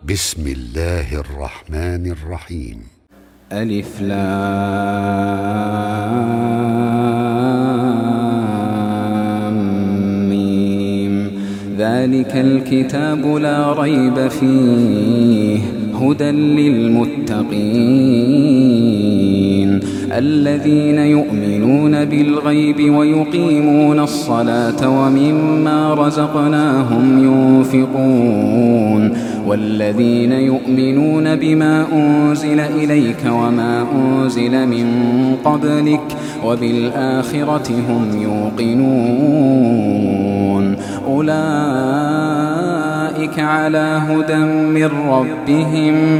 بسم الله الرحمن الرحيم. ألف لام ميم. ذلك الكتاب لا ريب فيه هدى للمتقين الذين يؤمنون بالغيب ويقيمون الصلاة ومما رزقناهم ينفقون والذين يؤمنون بما أنزل إليك وما أنزل من قبلك وبالآخرة هم يوقنون أولئك على هدى من ربهم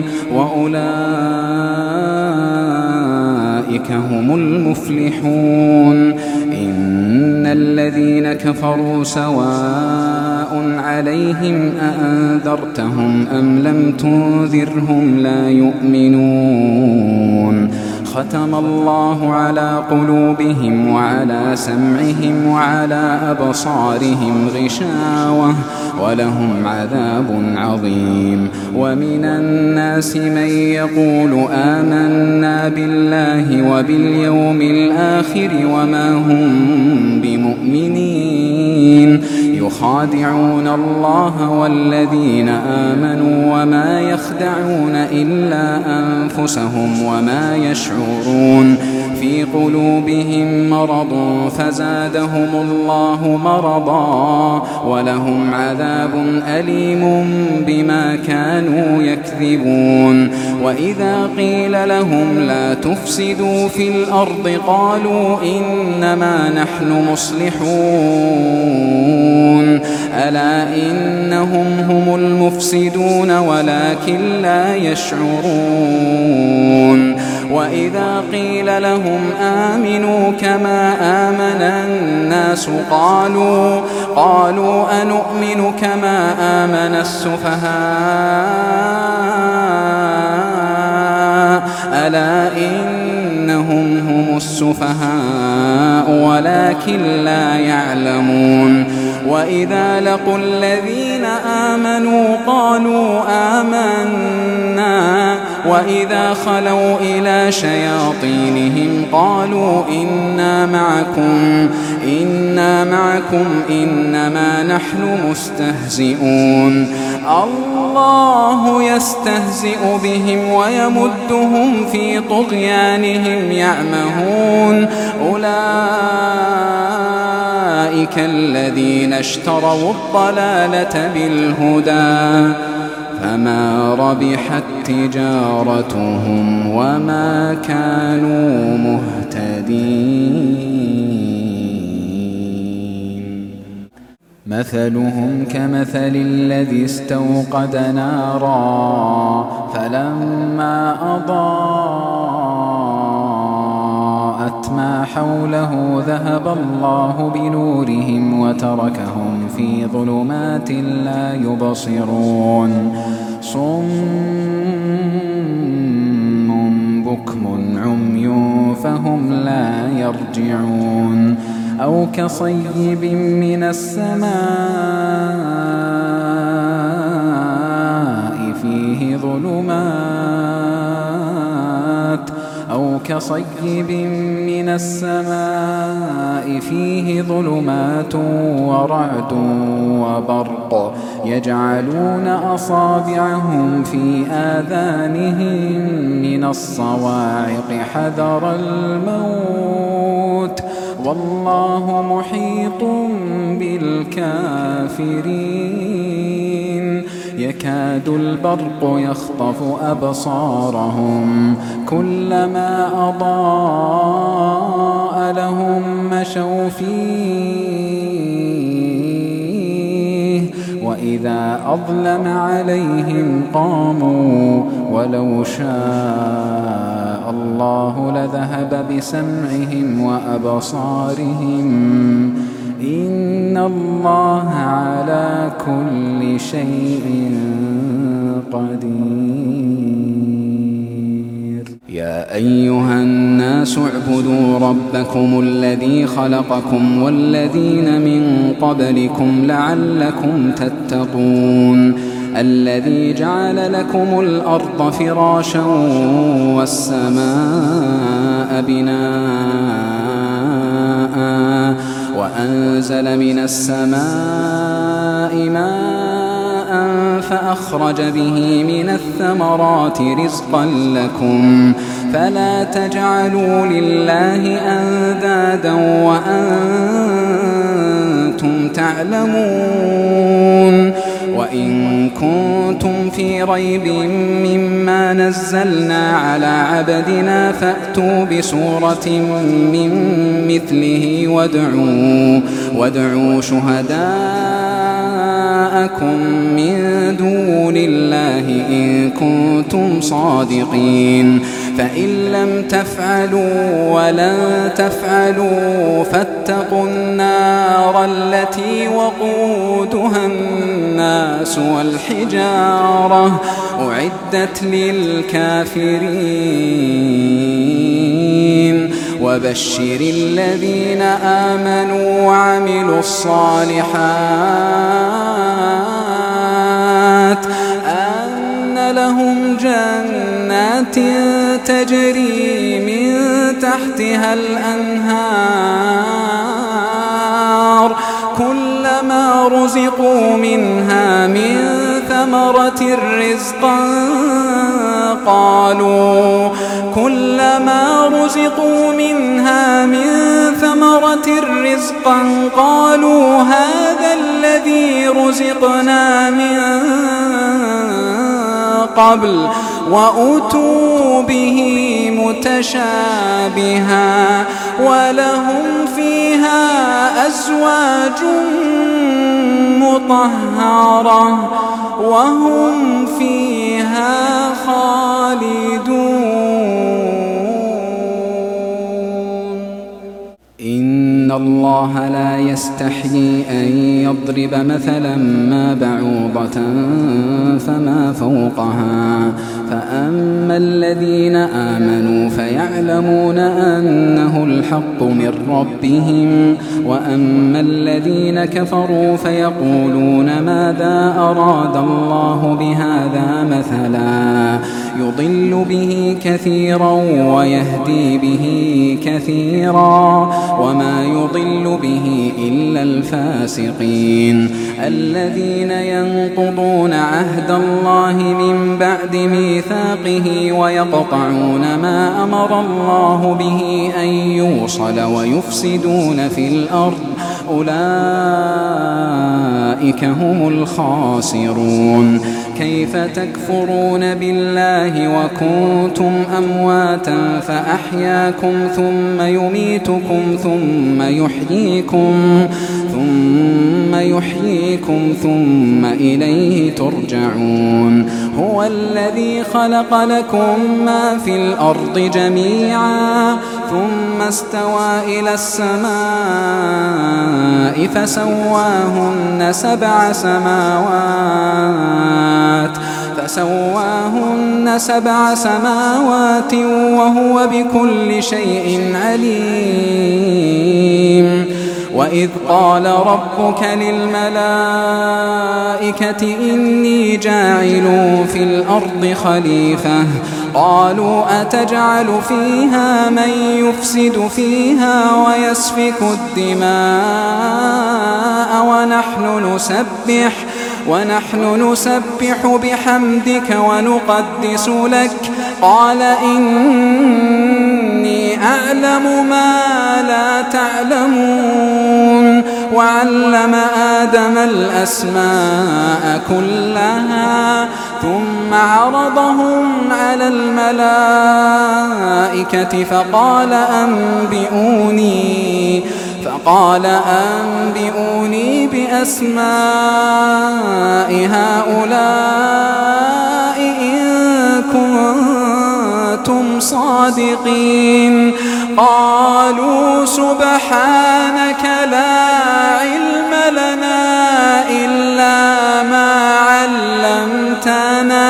وأولئك هم المفلحون. إن الذين كفروا سواء عليهم أأنذرتهم أم لم تنذرهم لا يؤمنون. ختم الله على قلوبهم وعلى سمعهم وعلى أبصارهم غشاوة ولهم عذاب عظيم. ومن الناس من يقول آمنا بالله وباليوم الآخر وما هم بمؤمنين يخادعون الله والذين آمنوا وما يخدعون إلا أنفسهم وما يشعرون. في قلوبهم مرض فزادهم الله مرضا ولهم عذاب أليم بما كانوا يكذبون. وإذا قيل لهم لا تفسدوا في الأرض قالوا إنما نحن مصلحون ألا إنهم هم المفسدون ولكن لا يشعرون. وإذا قيل لهم آمنوا كما آمن الناس قالوا أنؤمن كما آمن السفهاء ألا إنهم هم السفهاء ولكن لا يعلمون. وإذا لقوا الذين آمنوا قالوا آمنا وإذا خلوا إلى شياطينهم قالوا إنا معكم إنما نحن مستهزئون. الله يستهزئ بهم ويمدهم في طغيانهم يعمهون. أولئك الذين اشتروا الضلالة بالهدى فما ربحت تجارتهم وما كانوا مهتدين. مثلهم كمثل الذي استوقد نارا فلما أضاءت ما حوله ذهب الله بنورهم وتركهم في ظلمات لا يبصرون. صم بكم عمي فهم لا يرجعون. أو كصيب من السماء فيه ظلمات ورعد وبرق يجعلون أصابعهم في آذانهم من الصواعق حذر الموت والله محيط بالكافرين. يكاد البرق يخطف أبصارهم كلما أضاء لهم مشوا فيه وإذا أظلم عليهم قاموا ولو شاء الله لذهب بسمعهم وأبصارهم إن الله على كل شيء قدير. يا أيها الناس اعبدوا ربكم الذي خلقكم والذين من قبلكم لعلكم تتقون الذي جعل لكم الأرض فراشا والسماء بناء وأنزل من السماء ماء فأخرج به من الثمرات رزقا لكم فلا تجعلوا لله أندادا وأنتم تعلمون وإن كنتم في ريب مما نزلنا على عبدنا فأتوا بسورة من مثله وادعوا شهداءكم من دون الله إن كنتم صادقين فإن لم تفعلوا ولن تفعلوا فاتقوا النار التي وقودها الناس والحجارة أعدت للكافرين وبشر الذين آمنوا وعملوا الصالحات أن لهم جنات تجري من تحتها الأنهار كلما رزقوا منها من ثمرة رزقا قالوا هذا الذي رزقنا من قبل وأتوا به متشابها ولهم فيها أزواج مطهرة وهم فيها خالدون. إن الله لا يستحيي أن يضرب مثلا ما بعوضة فما فوقها فأما الذين آمنوا فيعلمون أنه الحق من ربهم وأما الذين كفروا فيقولون ماذا أراد الله بهذا مثلا يضل به كثيرا ويهدي به كثيرا وما يضل به إلا الفاسقين الذين ينقضون عهد الله من بعد ميثاقه ويقطعون ما أمر الله به أن يوصل ويفسدون في الأرض أولئك هم الخاسرون. كيف تكفرون بالله وكنتم أمواتا فأحياكم ثم يميتكم ثم يحييكم ثم إليه ترجعون. هو الذي خلق لكم ما في الأرض جميعا ثم استوى إلى السماء فسواهن سبع سماوات وهو بكل شيء عليم. وإذ قال ربك للملائكة إني جاعل في الأرض خليفة قالوا أتجعل فيها من يفسد فيها ويسفك الدماء ونحن نسبح بحمدك ونقدس لك قال إني أعلم ما لا تعلمون. وعلم آدم الأسماء كلها ثم عرضهم على الملائكة فقال أنبئوني بأسماء هؤلاء إن كنتم صادقين. قالوا سبحانك لا علم لنا إلا ما علمتنا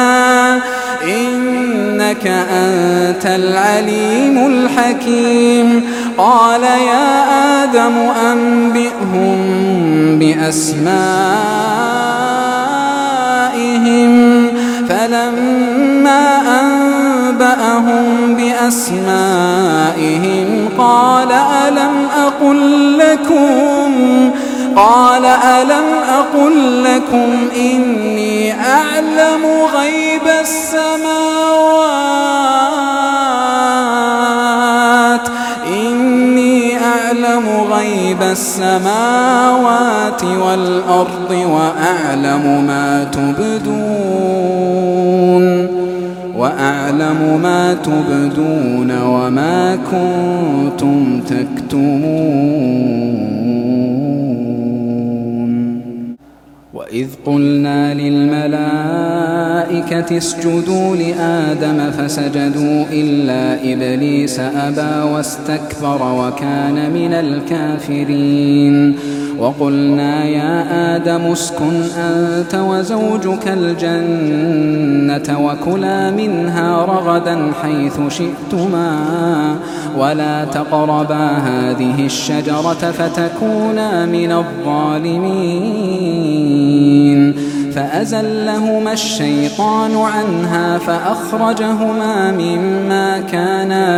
إنك أنت العليم الحكيم. قال يا آدم أنبئهم بأسمائهم فلما أنبأهم بأسمائهم قال ألم أقل لكم إني أعلم غيب السماوات والأرض وأعلم ما تبدون وما كنتم تكتمون وإذ قلنا للملائكة اسجدوا لآدم فسجدوا إلا إبليس أبى واستكبر وكان من الكافرين وقلنا يا آدم اسكن أنت وزوجك الجنة وكلا منها رغدا حيث شئتما ولا تقربا هذه الشجرة فتكونا من الظالمين فأزلهما الشيطان عنها فأخرجهما مما كانا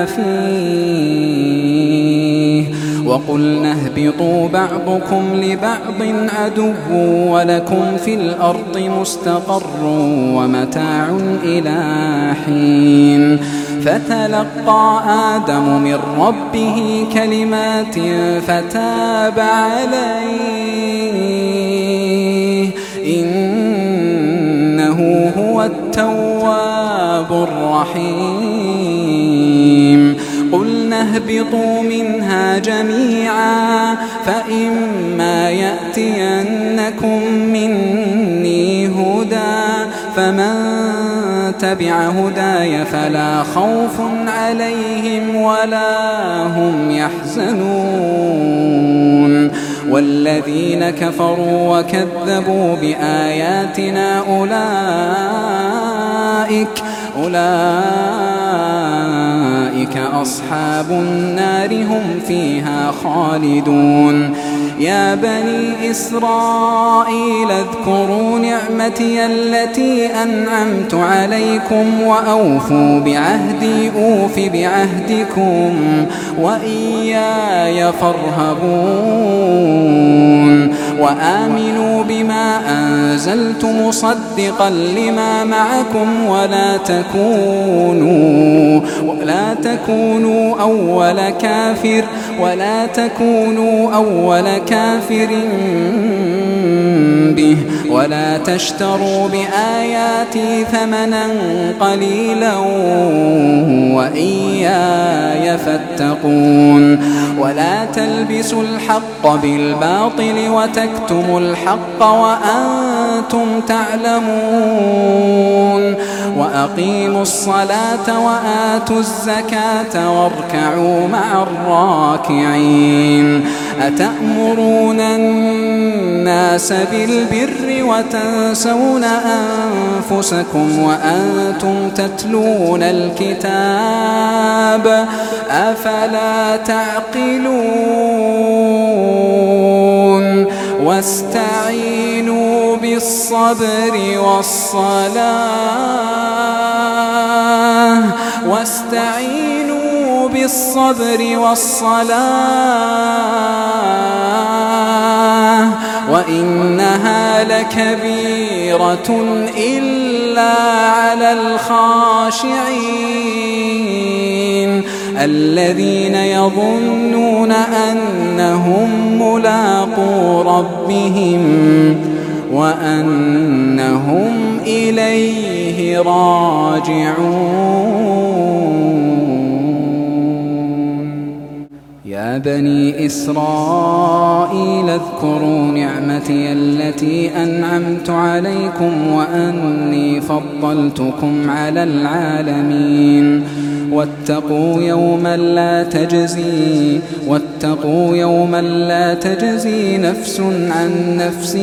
فيه وقلنا اهبطوا بعضكم لبعض عدو ولكم في الأرض مستقر ومتاع إلى حين فتلقى آدم من ربه كلمات فتاب عليه إنه هو التواب الرحيم قلنا اهبطوا منها جميعا فإما يأتينكم مني هدى فمن تبع هداي فلا خوف عليهم ولا هم يحزنون والذين كفروا وكذبوا بآياتنا أولئك أصحاب النار هم فيها خالدون يا بني إسرائيل اذكروا نعمتي التي أنعمت عليكم وأوفوا بعهدي أوف بعهدكم وإياي فارهبون وآمنوا بما أنزلت مصدقا لما معكم ولا تكونوا أول كافر به ولا تشتروا بآياتي ثمنا قليلا وإياي فاتقون ولا تلبسوا الحق بالباطل وتكتموا الحق وأنتم تعلمون وأقيموا الصلاة وآتوا الزكاة واركعوا مع الراكعين أتأمرون الناس بالبر وتنسون أنفسكم وأنتم تتلون الكتاب أفلا تعقلون واستعينوا بالصبر والصلاة وإنها لكبيرة إلا على الخاشعين الذين يظنون أنهم ملاقو ربهم وأنهم إليه راجعون يا بني إسرائيل اذكروا نعمتي التي أنعمت عليكم وأني فضلتكم على العالمين واتقوا يوما لا تجزي نفس عن نفس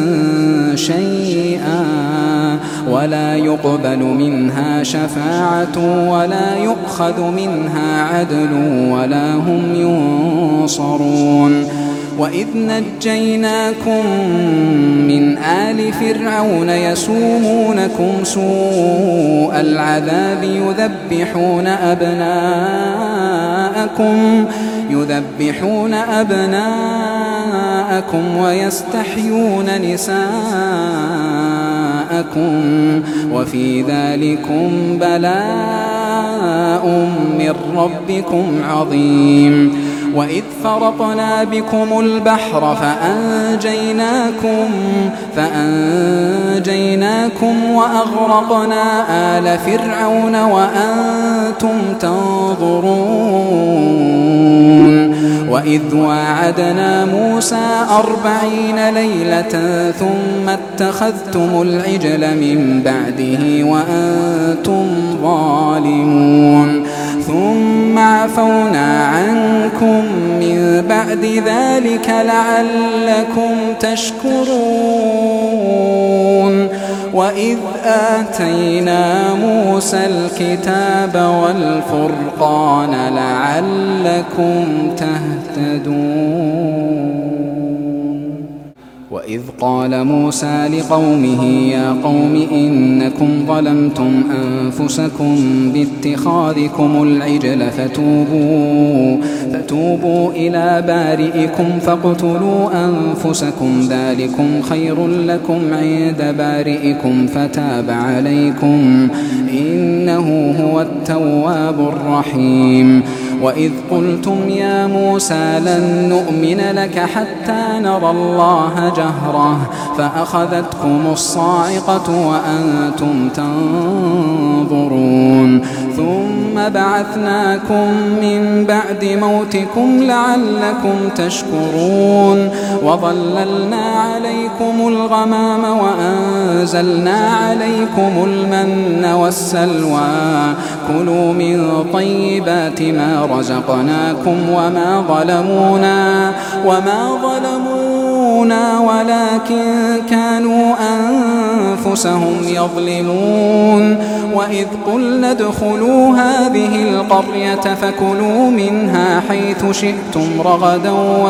شيئا ولا يقبل منها شفاعة ولا يؤخذ منها عدل ولا هم ينصرون وإذ نجيناكم من آل فرعون يسومونكم سوء العذاب يذبحون أبناءكم ويستحيون نساءكم وفي ذلكم بلاء من ربكم عظيم. وإذ فرقنا بكم البحر فأنجيناكم وأغرقنا آل فرعون وأنتم تنظرون. وإذ واعدنا موسى 40 ليلة ثم اتخذتم العجل من بعده وأنتم ظالمون. ثم عفونا عنكم من بعد ذلك لعلكم تشكرون. وإذ آتينا موسى الكتاب والفرقان لعلكم تهتدون. وإذ قال موسى لقومه يا قوم إنكم ظلمتم أنفسكم باتخاذكم العجل فتوبوا إلى بارئكم فاقتلوا أنفسكم ذلكم خير لكم عند بارئكم فتاب عليكم إنه هو التواب الرحيم. وإذ قلتم يا موسى لن نؤمن لك حتى نرى الله جهرة فأخذتكم الصاعقة وأنتم تنظرون. ثم بعثناكم من بعد موتكم لعلكم تشكرون. وظللنا عليكم الغمام وأنزلنا عليكم المن والسلوى كلوا من طيبات ما رزقناكم وما ظلمونا ولكن كانوا أنفسهم يظلمون. وإذ قلنا ادخلوا هذه القرية فكلوا منها حيث شئتم رغدا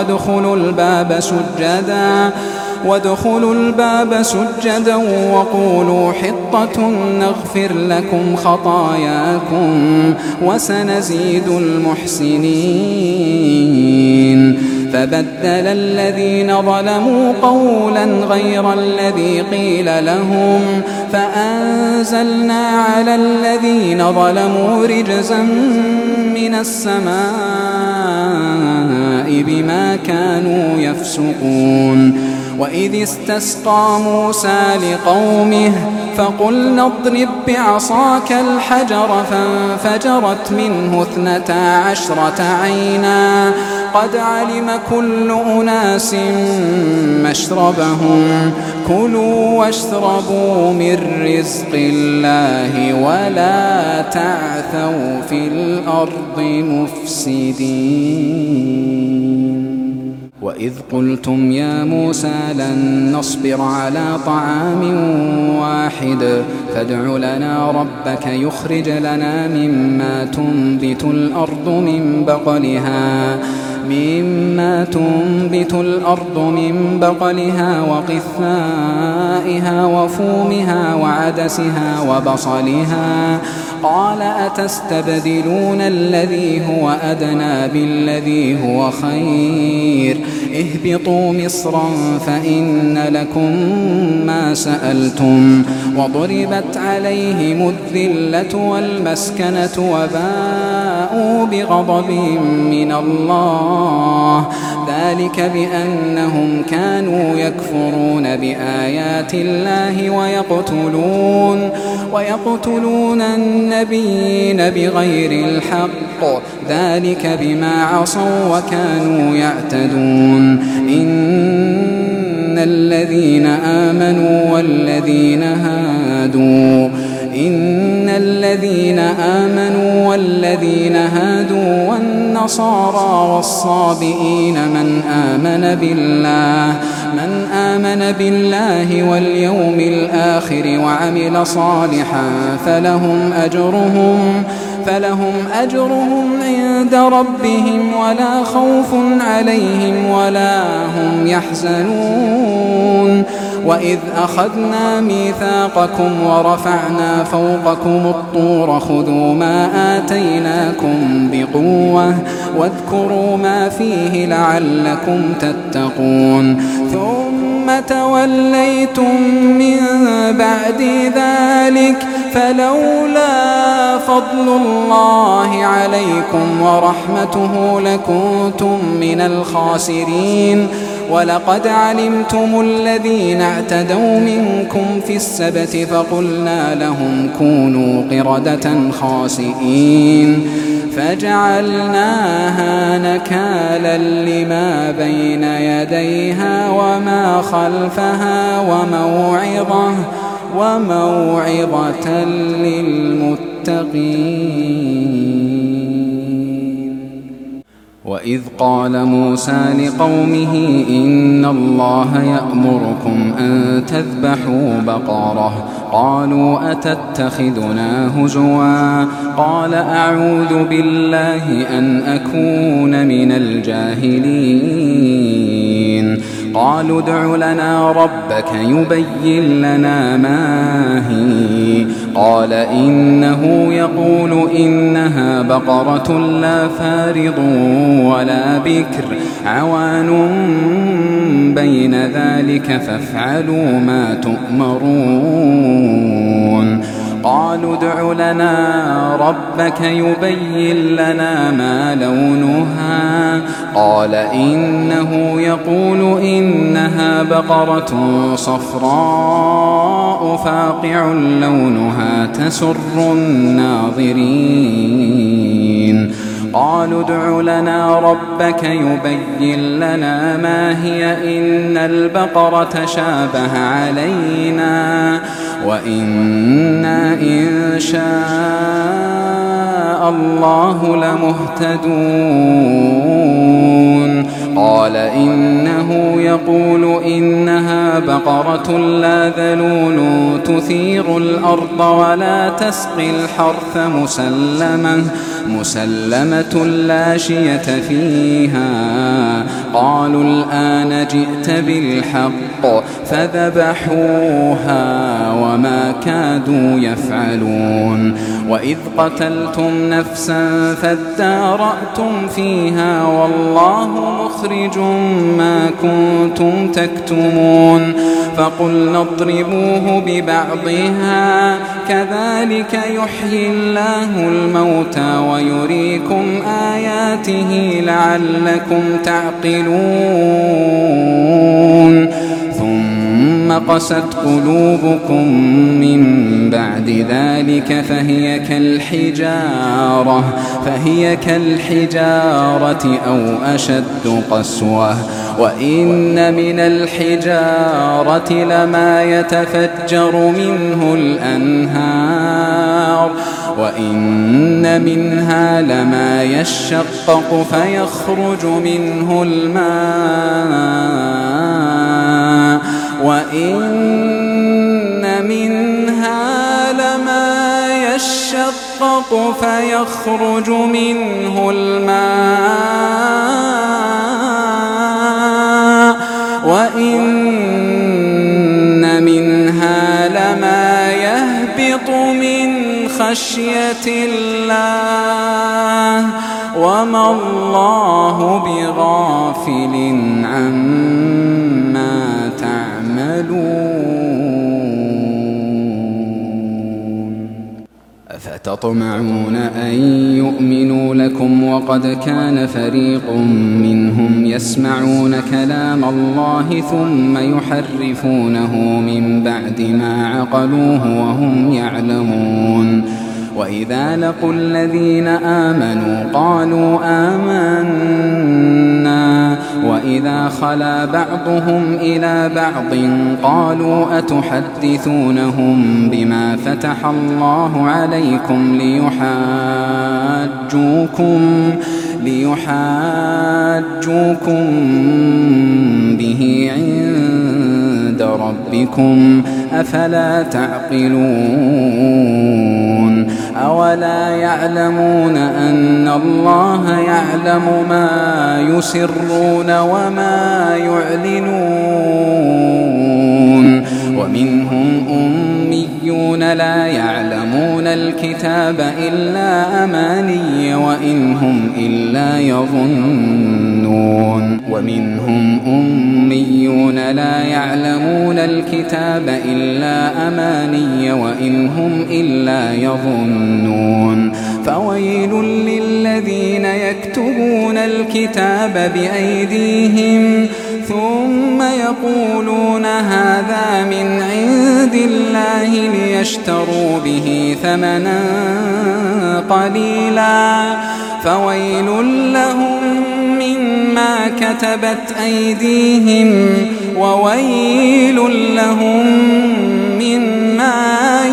وادخلوا الباب سجدا وقولوا حطة نغفر لكم خطاياكم وسنزيد المحسنين. فبدل الذين ظلموا قولا غير الذي قيل لهم فأنزلنا على الذين ظلموا رجزا من السماء بما كانوا يفسقون. وإذ استسقى موسى لقومه فقلنا اضرب بعصاك الحجر فانفجرت منه 12 عينا قد علم كل أناس مشربهم كلوا واشربوا من رزق الله ولا تعثوا في الأرض مفسدين. وإذ قلتم يا موسى لن نصبر على طعام واحد فادع لنا ربك يخرج لنا مما تنبت الأرض من بقلها وقثائها وفومها وعدسها وبصلها قال أتستبدلون الذي هو أدنى بالذي هو خير اهبطوا مصرا فإن لكم ما سألتم وضربت عليهم الذلة والمسكنة وباءوا بغضب من الله ذلك بأنهم كانوا يكفرون بآيات الله ويقتلون النبيين بغير الحق ذلك بما عصوا وكانوا يعتدون. إن الذين آمنوا والذين هادوا والنصارى والصابئين من آمن بالله واليوم الآخر وعمل صالحا فلهم أجرهم عند ربهم ولا خوف عليهم ولا هم يحزنون. وإذ أخذنا ميثاقكم ورفعنا فوقكم الطور خذوا ما آتيناكم بقوة واذكروا ما فيه لعلكم تتقون. ثم توليتم من بعد ذلك فلولا فضل الله عليكم ورحمته لكنتم من الخاسرين. ولقد علمتم الذين اعتدوا منكم في السبت فقلنا لهم كونوا قردة خاسئين فجعلناها نكالا لما بين يديها وما خلفها وموعظة للمتقين. وإذ قال موسى لقومه إن الله يأمركم أن تذبحوا بقرة قالوا أتتخذنا هزوا قال أعوذ بالله أن أكون من الجاهلين. قالوا ادع لنا ربك يبين لنا ما هي قال إنه يقول إنها بقرة لا فارض ولا بكر عوان بين ذلك فافعلوا ما تؤمرون. قالوا ادع لنا ربك يبين لنا ما لونها قال إنه يقول إنها بقرة صفراء فاقع لونها تسر الناظرين. قالوا ادع لنا ربك يبين لنا ما هي إن البقرة شابه علينا وإنا إن شاء الله لمهتدون. قال إنه يقول إنها بقرة لا ذلول تثير الأرض ولا تسقي الحرث مسلمة لا شية فيها. قالوا الآن جئت بالحق فذبحوها وما كادوا يفعلون. وإذ قتلتم نفسا فادارأتم فيها والله مخرج ما كنتم تكتمون. فقلنا اضربوه ببعضها كذلك يحيي الله الموتى ويريكم آياته لعلكم تعقلون. ثم قست قلوبكم من بعد ذلك فهي كالحجارة أو أشد قسوة. وإن من الحجارة لما يتفجر منه الأنهار وإن منها لما يشقق فيخرج منه الماء وإن منها لما يشقق فيخرج منه الماء وإن منها لما يهبط من خشية الله وما الله بغافل عما تعملون. أفتطمعون أن يؤمنوا لكم وقد كان فريق منهم يسمعون كلام الله ثم يحرفونه من بعد ما عقلوه وهم يعلمون. وإذا لقوا الذين آمنوا قالوا آمنا وإذا خلا بعضهم إلى بعض قالوا أتحدثونهم بما فتح الله عليكم ليحاجوكم به عند ربكم أفلا تعقلون. أولا يعلمون أن الله يعلم ما يسرون وما يعلنون ومنهم أميون لا يعلمون الكتاب إلا أماني وإن هم إلا يظنون ومنهم أميون لا يعلمون الكتاب إلا أماني وإن هم إلا يظنون فويل للذين يكتبون الكتاب بأيديهم ثم يقولون هذا من عند الله ليشتروا به ثمنا قليلا فويل لهم مما كتبت أيديهم وويل لهم مما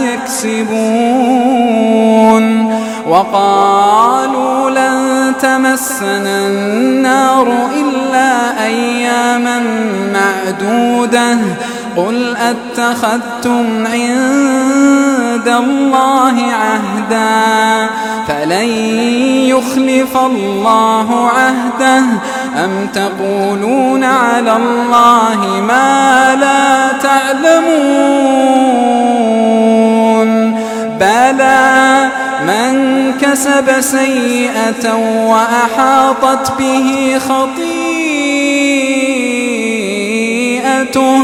يكسبون وقالوا لن تمسنا النار إلا أياما معدودة قل أتخذتم عند الله عهدا فلن يخلف الله عهده أم تقولون على الله ما لا تعلمون بلى من كسب سيئة وأحاطت به خطيئته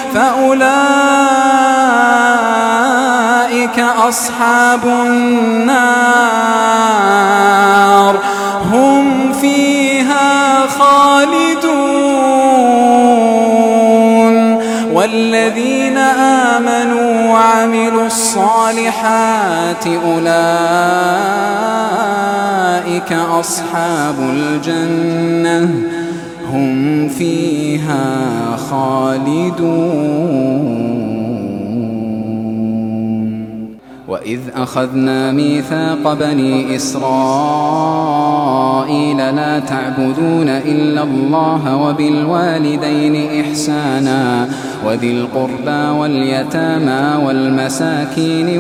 فأولئك أصحاب النار هم فيها خالدون والذين آمنوا وعملوا الصالحات أولئك أصحاب الجنة هم فيها خالدون وإذ أخذنا ميثاق بني إسرائيل لا تعبدون إلا الله وبالوالدين إحسانا وذي القربى واليتامى والمساكين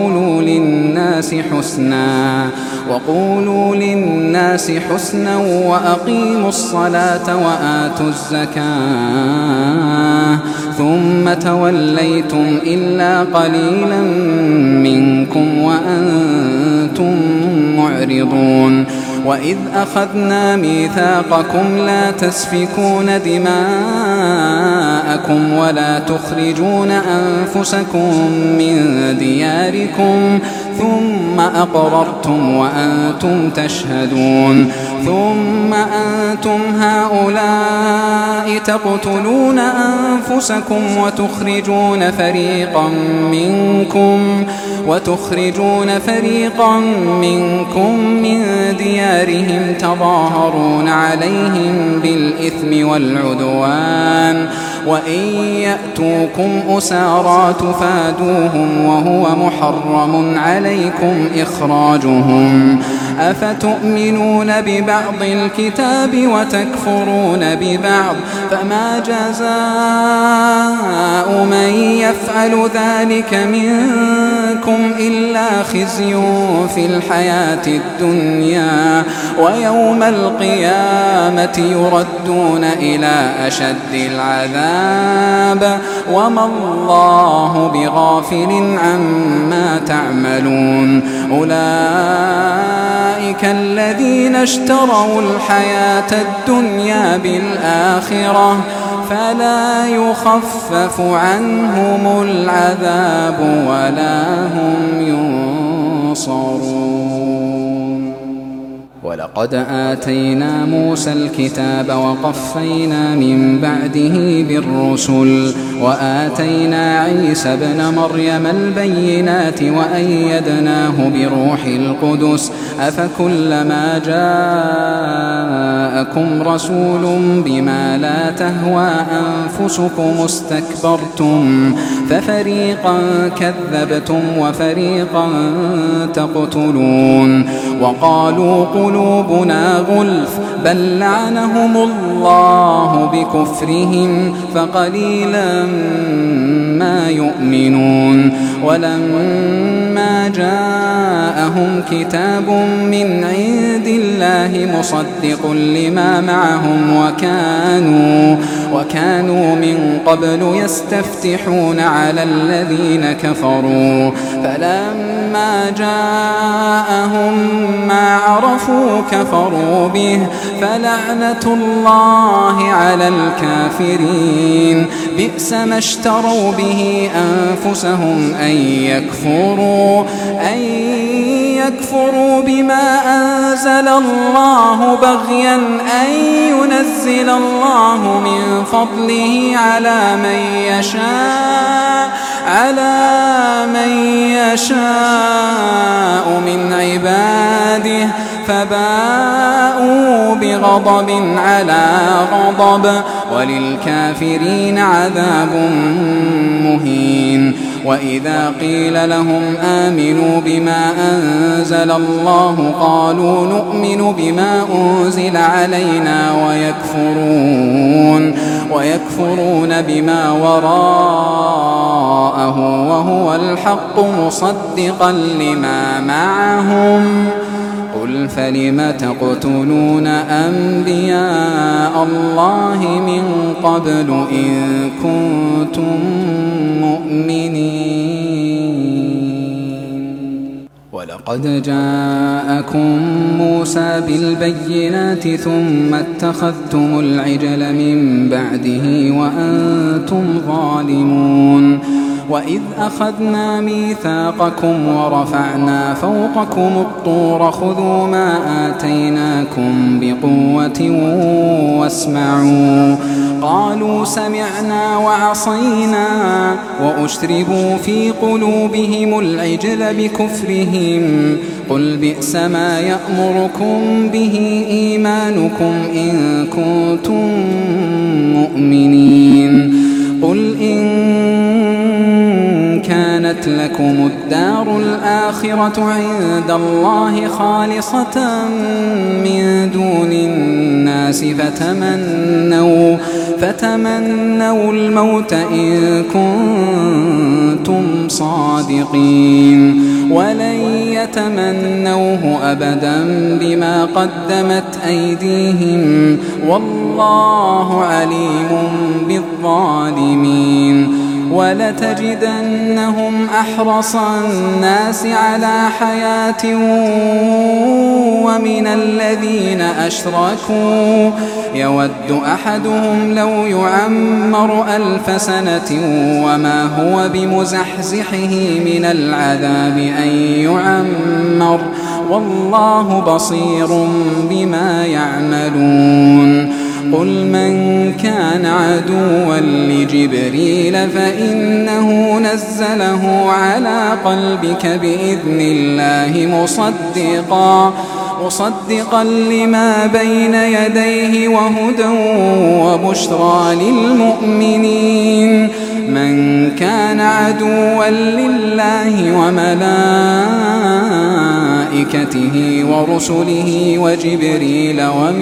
وقولوا للناس حسنا وأقيموا الصلاة وآتوا الزكاة ثم توليتم إلا قليلا منكم وأنتم معرضون وإذ أخذنا ميثاقكم لا تسفكون دماءكم ولا تخرجون أنفسكم من دياركم ثم أقررتم وأنتم تشهدون ثم أنتم هؤلاء تقتلون أنفسكم وتخرجون فريقا منكم من ديارهم تظاهرون عليهم بالإثم والعدوان وإن يأتوكم أسارى تفادوهم وهو محرم عليكم إخراجهم أفتؤمنون ببعض الكتاب وتكفرون ببعض فما جزاء من يفعل ذلك منكم إلا خزي في الحياة الدنيا ويوم القيامة يردون إلى أشد العذاب وما الله بغافل عما تعملون أولئك الذين اشتروا الحياة الدنيا بالآخرة فلا يخفف عنهم العذاب ولا هم ينصرون ولقد آتينا موسى الكتاب وقفينا من بعده بالرسل وآتينا عيسى ابن مريم البينات وأيدناه بروح القدس أفكلما جاءكم رسول بما لا تهوى أنفسكم استكبرتم ففريقا كذبتم وفريقا تقتلون وقالوا وقلوبنا غلف بل لعنهم الله بكفرهم فقليلا ما يؤمنون ولما جاءهم كتاب من عند الله مصدق لما معهم وكانوا من قبل يستفتحون على الذين كفروا فلما جاءهم ما عرفوا كفروا به فلعنة الله على الكافرين بئس ما اشتروا به أنفسهم أن يكفروا بما أنزل الله بغيا أن ينزل الله من فضله على من يشاء من عباده فباءوا بغضب على غضب وللكافرين عذاب مهين وإذا قيل لهم آمنوا بما أنزل الله قالوا نؤمن بما أنزل علينا ويكفرون بما وراءه وهو الحق مصدقا لما معهم قل فلم تقتلون أنبياء الله من قبل إن كنتم مؤمنين ولقد جاءكم موسى بالبينات ثم اتخذتم العجل من بعده وأنتم ظالمون وإذ أخذنا ميثاقكم ورفعنا فوقكم الطور خذوا ما آتيناكم بقوة واسمعوا قالوا سمعنا وعصينا وأشربوا في قلوبهم العجل بكفرهم قل بئس ما يأمركم به إيمانكم إن كنتم مؤمنين قل إن كانت لكم الدار الآخرة عند الله خالصة من دون الناس فتمنوا الموت إن كنتم صادقين ولن يتمنوه أبدا بما قدمت أيديهم والله عليم بالظالمين ولتجدنهم أحرص الناس على حياة ومن الذين أشركوا يود أحدهم لو يعمر 1000 سنة وما هو بمزحزحه من العذاب أن يعمر والله بصير بما يعملون قل من كان عدوا لجبريل فإنه نزله على قلبك بإذن الله مصدقا لما بين يديه وهدى وبشرى للمؤمنين من كان عدوا لله وملائكته ورسله وجبريل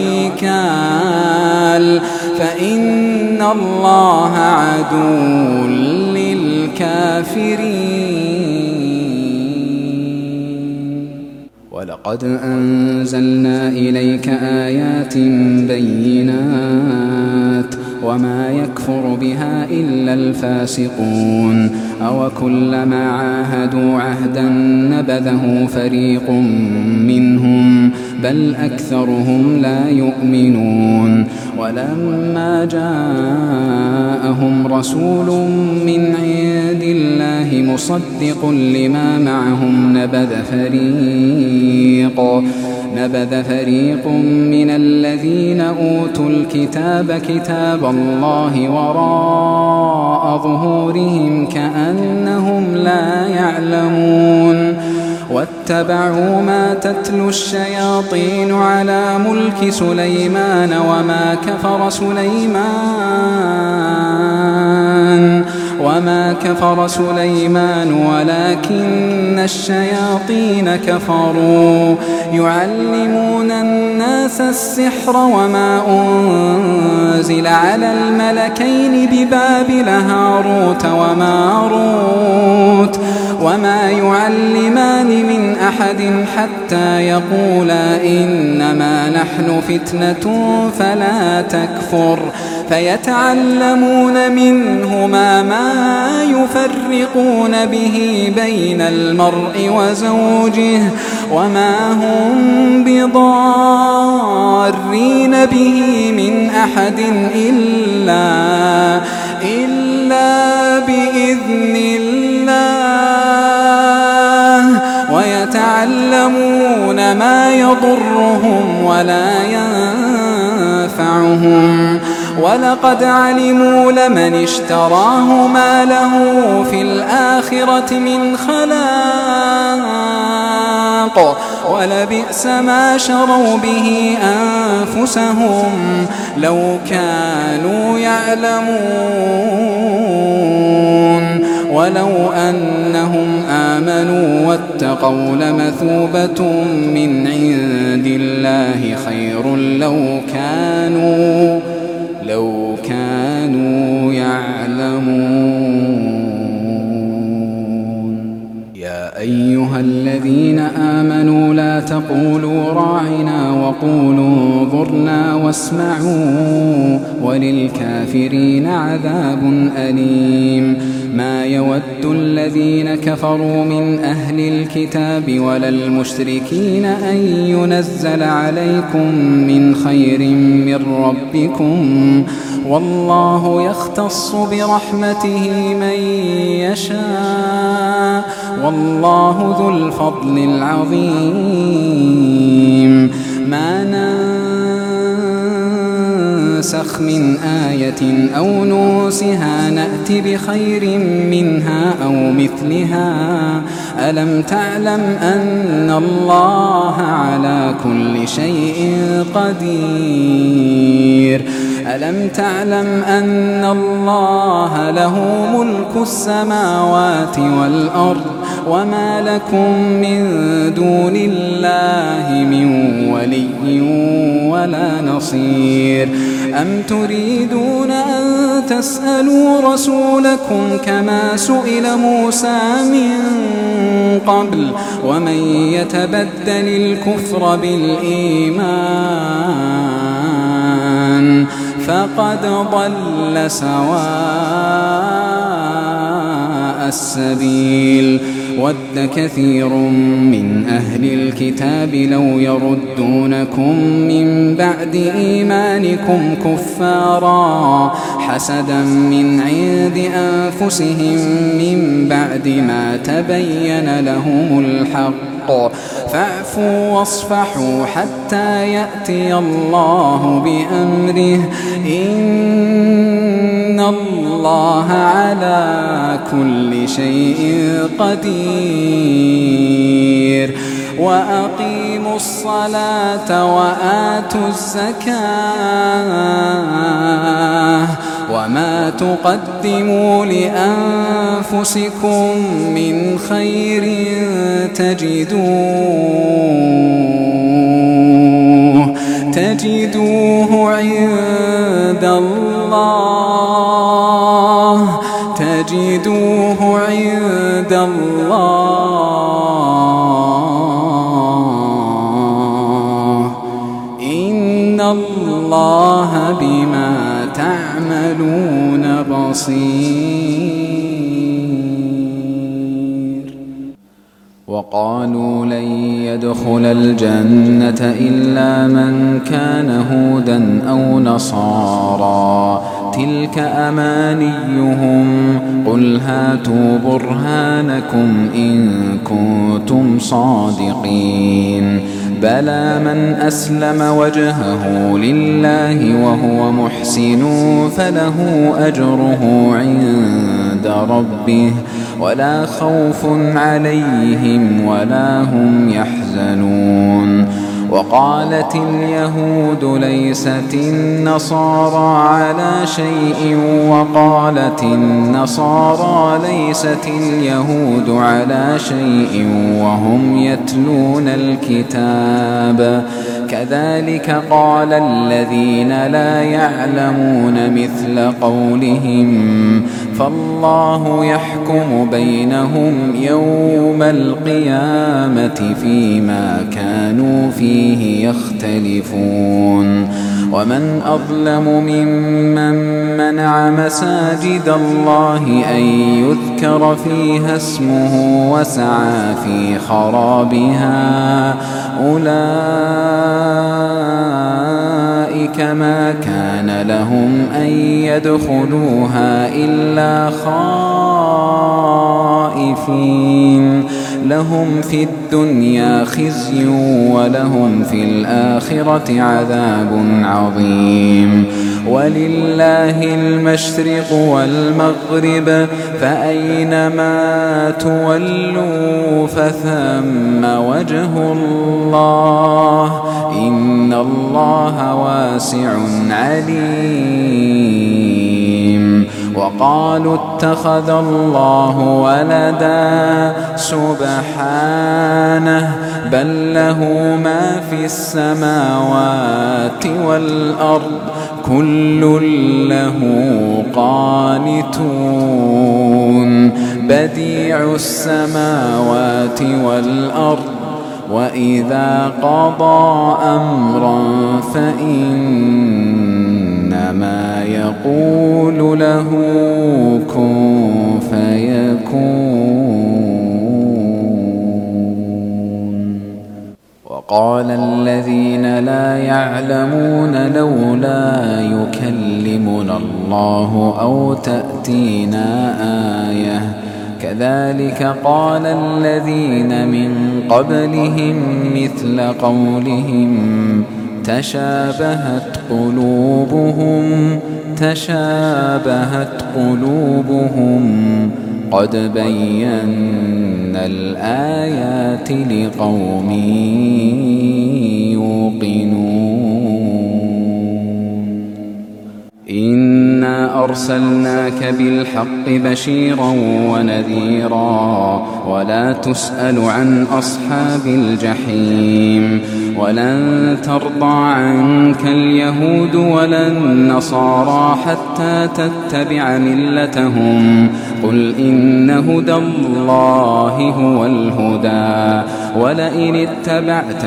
وميكال فإن الله عدو للكافرين ولقد أنزلنا إليك آيات بينات وما يكفر بها إلا الفاسقون أوكلما عاهدوا عهدا نبذه فريق منهم بل أكثرهم لا يؤمنون ولما جاءهم رسول من عند الله مصدق لما معهم نبذ فريق من الذين أوتوا الكتاب كتاب الله وراء ظهورهم كأنهم لا يعلمون واتبعوا ما تتلو الشياطين على ملك سليمان وما كفر سليمان ولكن الشياطين كفروا يعلمون الناس السحر وما أنزل على الملكين ببابل هاروت وماروت وما يعلمان من أحد حتى يقولا إنما نحن فتنة فلا تكفر فيتعلمون منهما ما يفرقون به بين المرء وزوجه وما هم بضارين به من أحد إلا بإذن الله ويتعلمون ما يضرهم ولا ينفعهم ولقد علموا لمن اشتراه ما له في الآخرة من خلاق ولبئس ما شروا به أنفسهم لو كانوا يعلمون ولو أنهم آمنوا واتقوا لمثوبة من عند الله خير لو كانوا يعلمون. يا أيها الذين آمنوا لا تقولوا راعنا وقولوا انظرنا واسمعوا وللكافرين عذاب أليم. ما يود الذين كفروا من أهل الكتاب ولا المشركين أن ينزل عليكم من خير من ربكم والله يختص برحمته من يشاء والله ذو الفضل العظيم. ما ننسخ من آية أو ننسها نأت بخير منها أو مثلها. ألم تعلم أن الله على كل شيء قدير؟ ألم تعلم أن الله له ملك السماوات والأرض وما لكم من دون الله من ولي ولا نصير؟ أم تريدون أن تسألوا رسولكم كما سئل موسى من قبل ومن يتبدل الكفر بالإيمان فقد ضل سواء السبيل. ود كثير من أهل الكتاب لو يردونكم من بعد إيمانكم كفارا حسدا من عند أنفسهم من بعد ما تبين لهم الحق فاعفوا واصفحوا حتى يأتي الله بأمره إن الله على كل شيء قدير. وأقيموا الصلاة وآتوا الزكاة وما تقدموا لأنفسكم من خير تجدوه عند الله إن الله بما تعملون بصير. وقالوا لن يدخل الجنة إلا من كان هودا أو نصارى تلك أمانيهم قل هاتوا برهانكم إن كنتم صادقين. بلى من أسلم وجهه لله وهو محسن فله أجره عند ربه ولا خوف عليهم ولا هم يحزنون. وقالت اليهود ليست النصارى على شيء وقالت النصارى ليست اليهود على شيء وهم يتلون الكتاب كذلك قال الذين لا يعلمون مثل قولهم فالله يحكم بينهم يوم القيامة فيما كانوا فيه يختلفون ومن أظلم ممن منع مساجد الله أن يذكر فيها اسمه وسعى في خرابها أولئك ما كان لهم أن يدخلوها إلا خائفين لهم في الدنيا خزي ولهم في الآخرة عذاب عظيم ولله المشرق والمغرب فأينما تولوا فثم وجه الله إن الله واسع عليم وقالوا اتخذ الله ولدا سبحانه بل له ما في السماوات والأرض كل له قانتون بديع السماوات والأرض وإذا قضى أمرا فإنما يقول له كن فيكون وقال الذين لا يعلمون لولا يكلمنا الله أو تأتينا آية كذلك قال الذين من قبلهم مثل قولهم تشابهت قلوبهم قد بينا الآيات لقوم يوقنون إنا أرسلناك بالحق بشيرا ونذيرا ولا تسأل عن أصحاب الجحيم ولن ترضى عنك اليهود ولا النصارى حتى تتبع ملتهم قل إن هدى الله هو الهدى ولئن اتبعت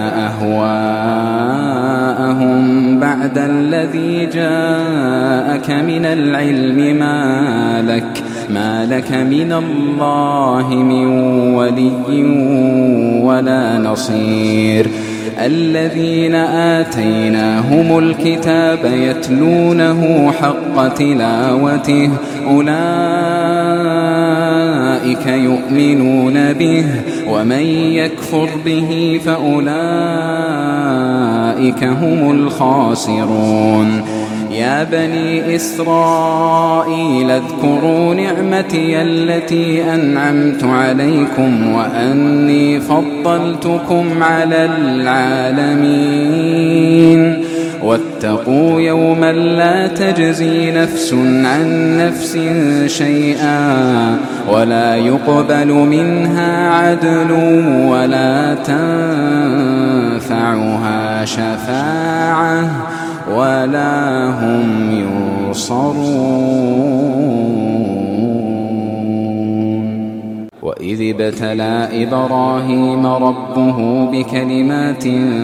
أهواءهم بعد الذي جاءك من العلم ما لك من الله من ولي ولا نصير الذين آتيناهم الكتاب يتلونه حق تلاوته أولئك يؤمنون به ومن يكفر به فأولئك هم الخاسرون يا بني إسرائيل اذكروا نعمتي التي أنعمت عليكم وأني فضلتكم على العالمين واتقوا يوما لا تجزي نفس عن نفس شيئا ولا يقبل منها عدل ولا تنفعها شفاعة ولا هم ينصرون وإذ ابتلى إبراهيم ربه بكلمات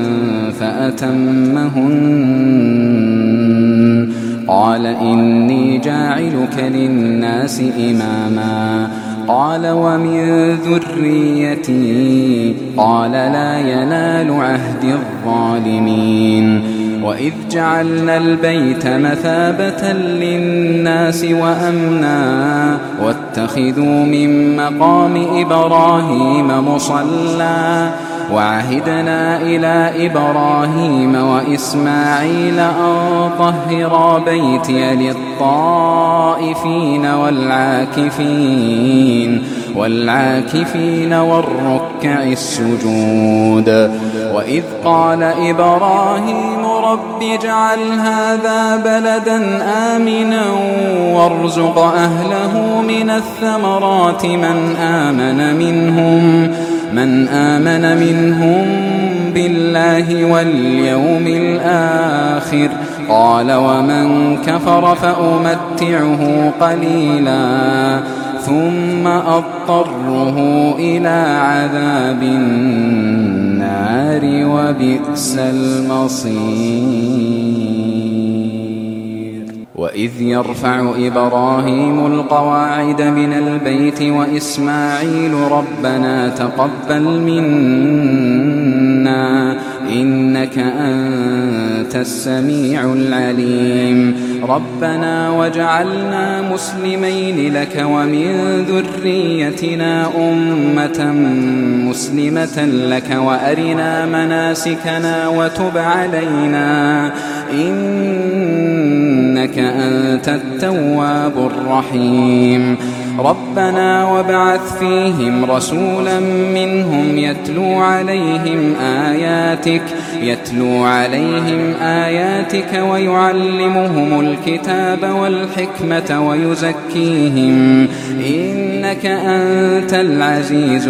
فأتمهن قال إني جاعلك للناس إماما قال ومن ذريتي قال لا ينال عهد الظالمين وإذ جعلنا البيت مثابة للناس وأمنا واتخذوا من مقام إبراهيم مصلى وعهدنا إلى إبراهيم وإسماعيل أن طهرا بيتي للطائفين والعاكفين والركع ركع السجود. وإذ قال إبراهيم رب اجعل هذا بلدا آمنا وارزق أهله من الثمرات من آمن منهم بالله واليوم الآخر. قال ومن كفر فأمتعه قليلا ثم أضطره إلى عذاب النار وبئس المصير. وإذ يرفع إبراهيم القواعد من البيت وإسماعيل ربنا تقبل منا إنك أنت السميع العليم. ربنا واجعلنا مسلمين لك ومن ذريتنا أمة مسلمة لك وأرنا مناسكنا وتب علينا إنك أنت التواب الرحيم. ربنا وابعث فيهم رسولا منهم يتلو عليهم آياتك ويعلمهم الكتاب والحكمة ويزكيهم إنك أنت العزيز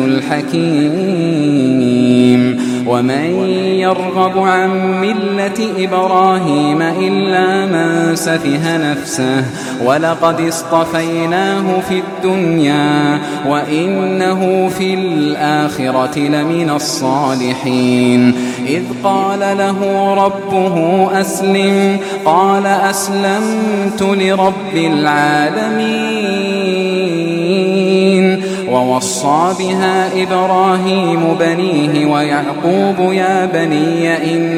الحكيم. ومن يرغب عن ملة إبراهيم إلا من سفه نفسه ولقد اصطفيناه في الدنيا وإنه في الآخرة لمن الصالحين. إذ قال له ربه أسلم قال أسلمت لرب العالمين. ووصى بها إبراهيم بنيه ويعقوب يا بني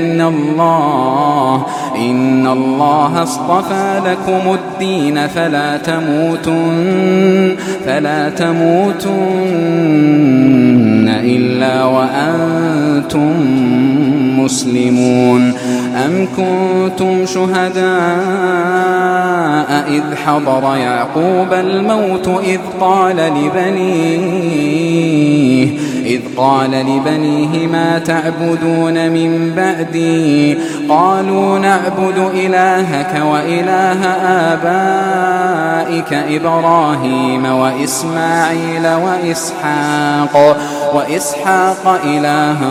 إن الله اصطفى لكم الدين فلا تموتن إلا وأنتم مسلمون. أم كنتم شهداء إذ حضر يعقوب الموت إذ قال لبنيه ما تعبدون من بعدي قالوا نعبد إلهك وإله آبائك إبراهيم وإسماعيل وإسحاق إلها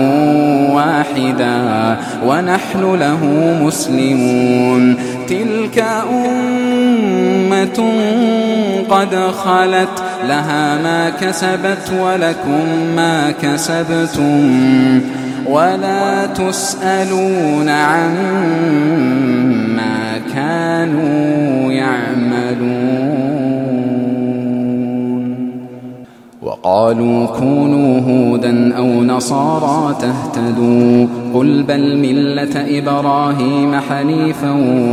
واحدا ونحن له مسلمون. تلك أمة قد خلت لها ما كسبت ولكم ما كسبتم ولا تسألون عما كانوا يعملون. وقالوا كونوا هودا أو نصارى تهتدوا قل بل ملة إبراهيم حنيفا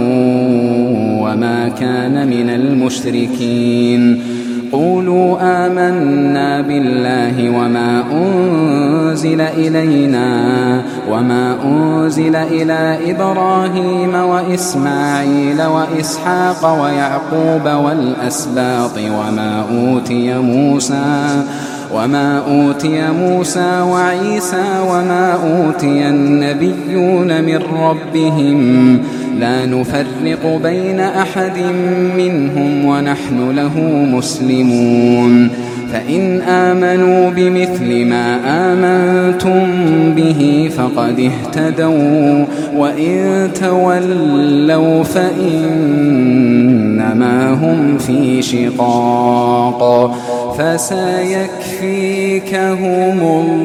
وما كان من المشركين. قولوا آمنا بالله وما أنزل إلينا وما أنزل إلى إبراهيم وإسماعيل وإسحاق ويعقوب والأسباط وما أوتي موسى وعيسى وما أوتي النبيون من ربهم لا نفرق بين أحد منهم ونحن له مسلمون. فإن آمنوا بمثل ما آمنتم به فقد اهتدوا وإن تولوا فإنما هم في شقاق فسيكفيكهم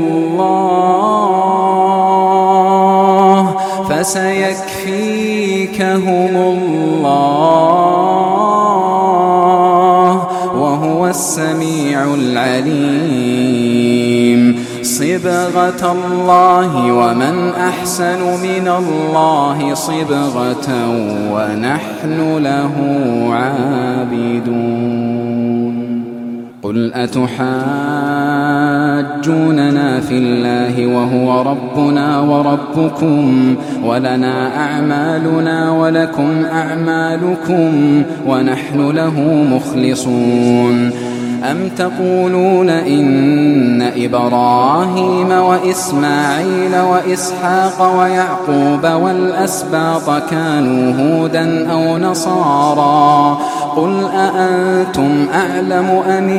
الله وهو السميع العليم. صبغة الله ومن أحسن من الله صبغة ونحن له عابدون. قل أتحاجوننا في الله وهو ربنا وربكم ولنا أعمالنا ولكم أعمالكم ونحن له مخلصون. أم تقولون إن إبراهيم وإسماعيل وإسحاق ويعقوب والأسباط كانوا هودا أو نصارى قل أأنتم أعلم أم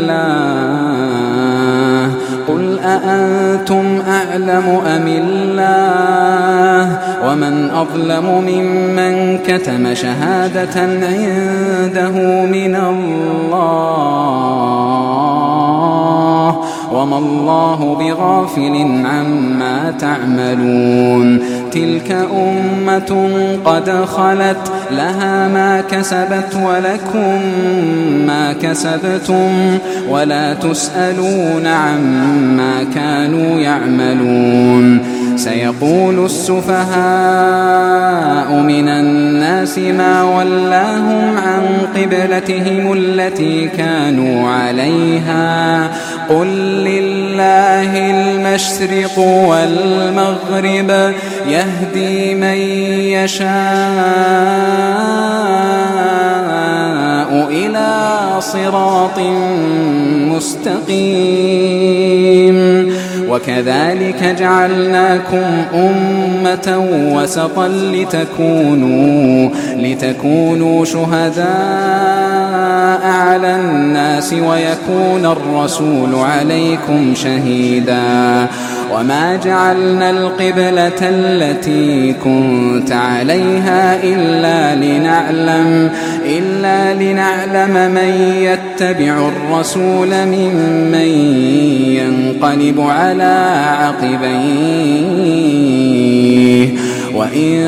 الله ومن أظلم ممن كتم شهادة عنده من الله وما الله بغافل عما تعملون تلك أمة قد خلت لها ما كسبت ولكم ما كسبتم ولا تسألون عما كانوا يعملون سيقول السفهاء من الناس ما ولاهم عن قبلتهم التي كانوا عليها قل لله المشرق والمغرب يهدي من يشاء إلى صراط مستقيم وكذلك جعلناكم أمة وسطا لتكونوا شهداء على الناس ويكون الرسول عليكم شهيدا وما جعلنا القبلة التي كنت عليها إلا لنعلم من يتبع الرسول ممن ينقلب على عقبيه وإن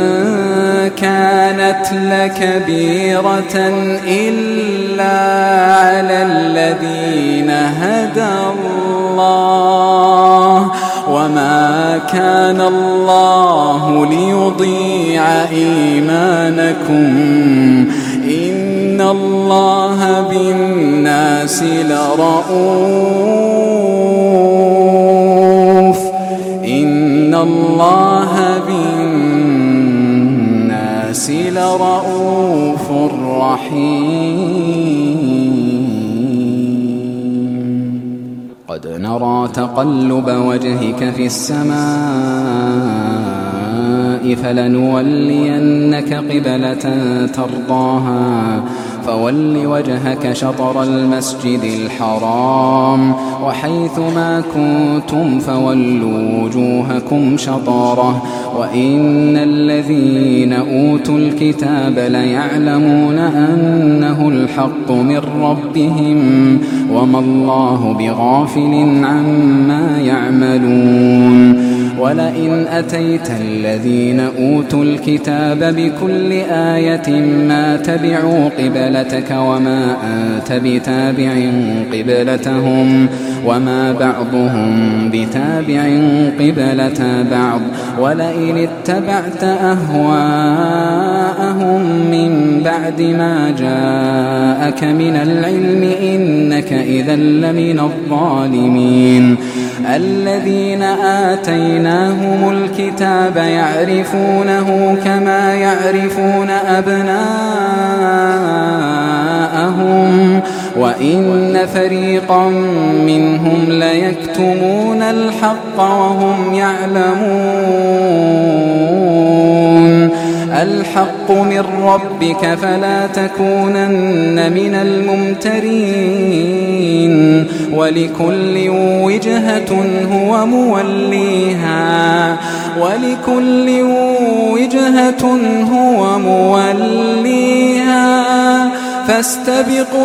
كانت لكبيرة إلا على الذين هدى الله وما كان الله ليضيع إيمانكم إن الله بالناس لرؤوف رحيم قد نرى تقلب وجهك في السماء فلنولينك قبلة ترضاها فول وجهك شطر المسجد الحرام وحيث ما كنتم فولوا وجوهكم شطره وإن الذين أوتوا الكتاب ليعلمون أنه الحق من ربهم وما الله بغافل عما يعملون ولئن أتيت الذين أوتوا الكتاب بكل آية ما تبعوا قبلتك وما أنت بتابع قبلتهم وما بعضهم بتابع قبلة بعض ولئن اتبعت أهواءهم من بعد ما جاءك من العلم إنك إذا لمن الظالمين الذين آتيناهم الكتاب يعرفونه كما يعرفون أبناءهم وإن فريقا منهم ليكتمون الحق وهم يعلمون الحق من ربك فلا تكونن من الممترين ولكل وجهة هو موليها فاستبقوا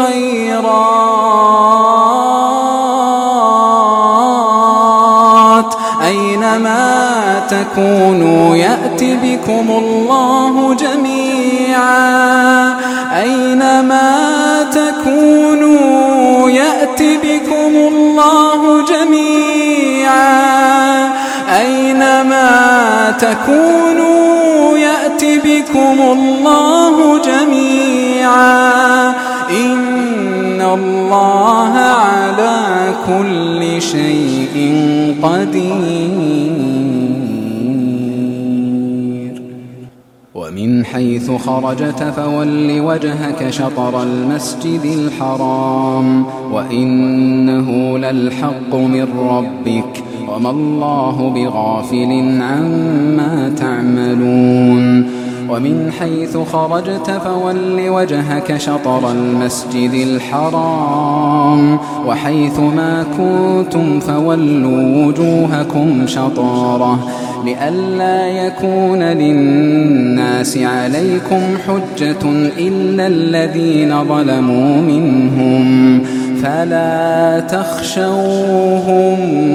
الخيرات أينما تكونوا يأت بكم الله جميعا أينما تكونوا يأت بكم الله جميعا أينما تكونوا يأت بكم الله جميعا إن الله على كل شيء قدير ومن حيث خرجت فول وجهك شطر المسجد الحرام وإنه للحق من ربك وما الله بغافل عما تعملون ومن حيث خرجت فول وجهك شطر المسجد الحرام وحيث ما كنتم فولوا وجوهكم شطاره لئلا يكون للناس عليكم حجة إلا الذين ظلموا منهم فلا تخشوهم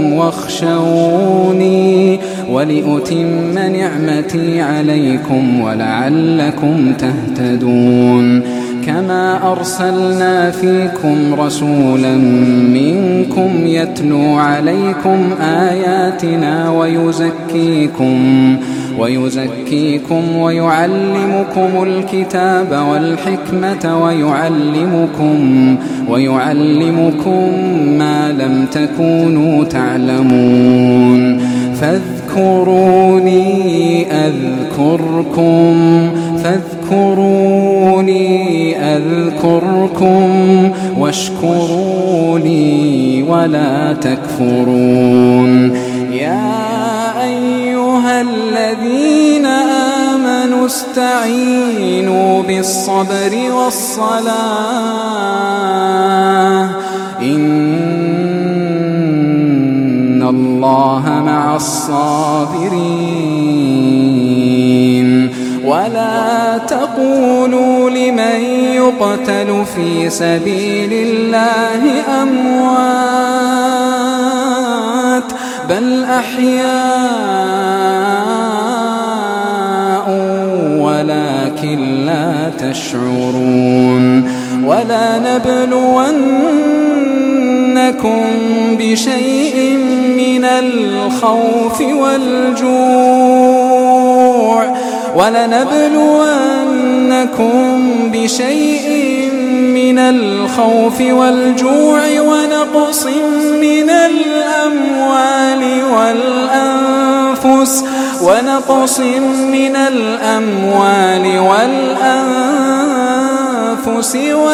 واخشوني ولأتم نعمتي عليكم ولعلكم تهتدون كما أرسلنا فيكم رسولا منكم يتلو عليكم آياتنا ويزكيكم ويعلمكم الكتاب والحكمة ويعلمكم ما لم تكونوا تعلمون فاذكروني أذكركم واشكروا لي ولا تكفرون يا أيها الذين آمنوا استعينوا بالصبر والصلاة إن الله مع الصابرين ولا تقولوا لمن يقتل في سبيل الله أموات بل أحياء ولكن لا تشعرون ولنبلونكم بشيء من الخوف والجوع ونقص من الأموال والأنفس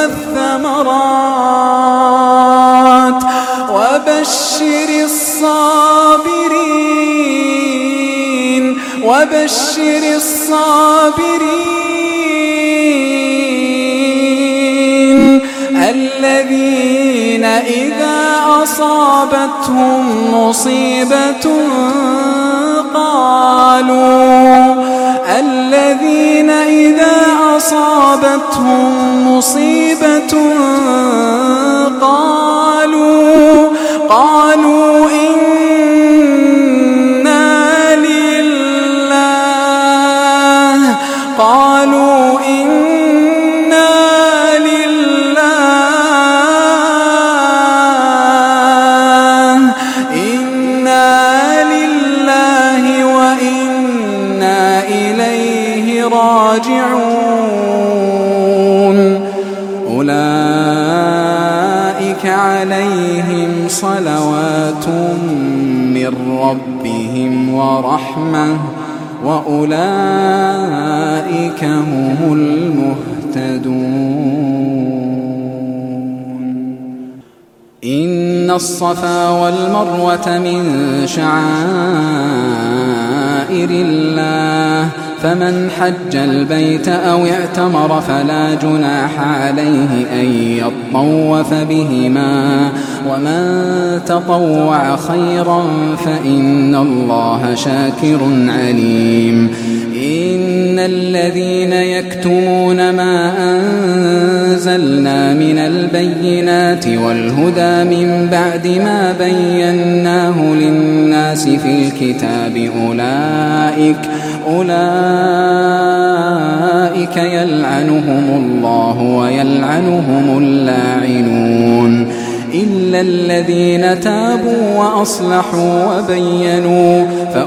والثمرات وبشر الصابرين الذين إذا أصابتهم مصيبة قالوا إنا لله وإنا إليه راجعون أولئك عليهم صلوات من ربهم ورحمة وأولئك هم المهتدون إن الصفا والمروة من شعائر الله فمن حج البيت أو اعتمر فلا جناح عليه أن يطوف بهما ومن تطوع خيرا فإن الله شاكر عليم إن الذين يكتمون ما أنزلنا من البينات والهدى من بعد ما بيناه للناس في الكتاب أولئك يلعنهم الله ويلعنهم اللاعنون إلا الذين تابوا وأصلحوا وبينوا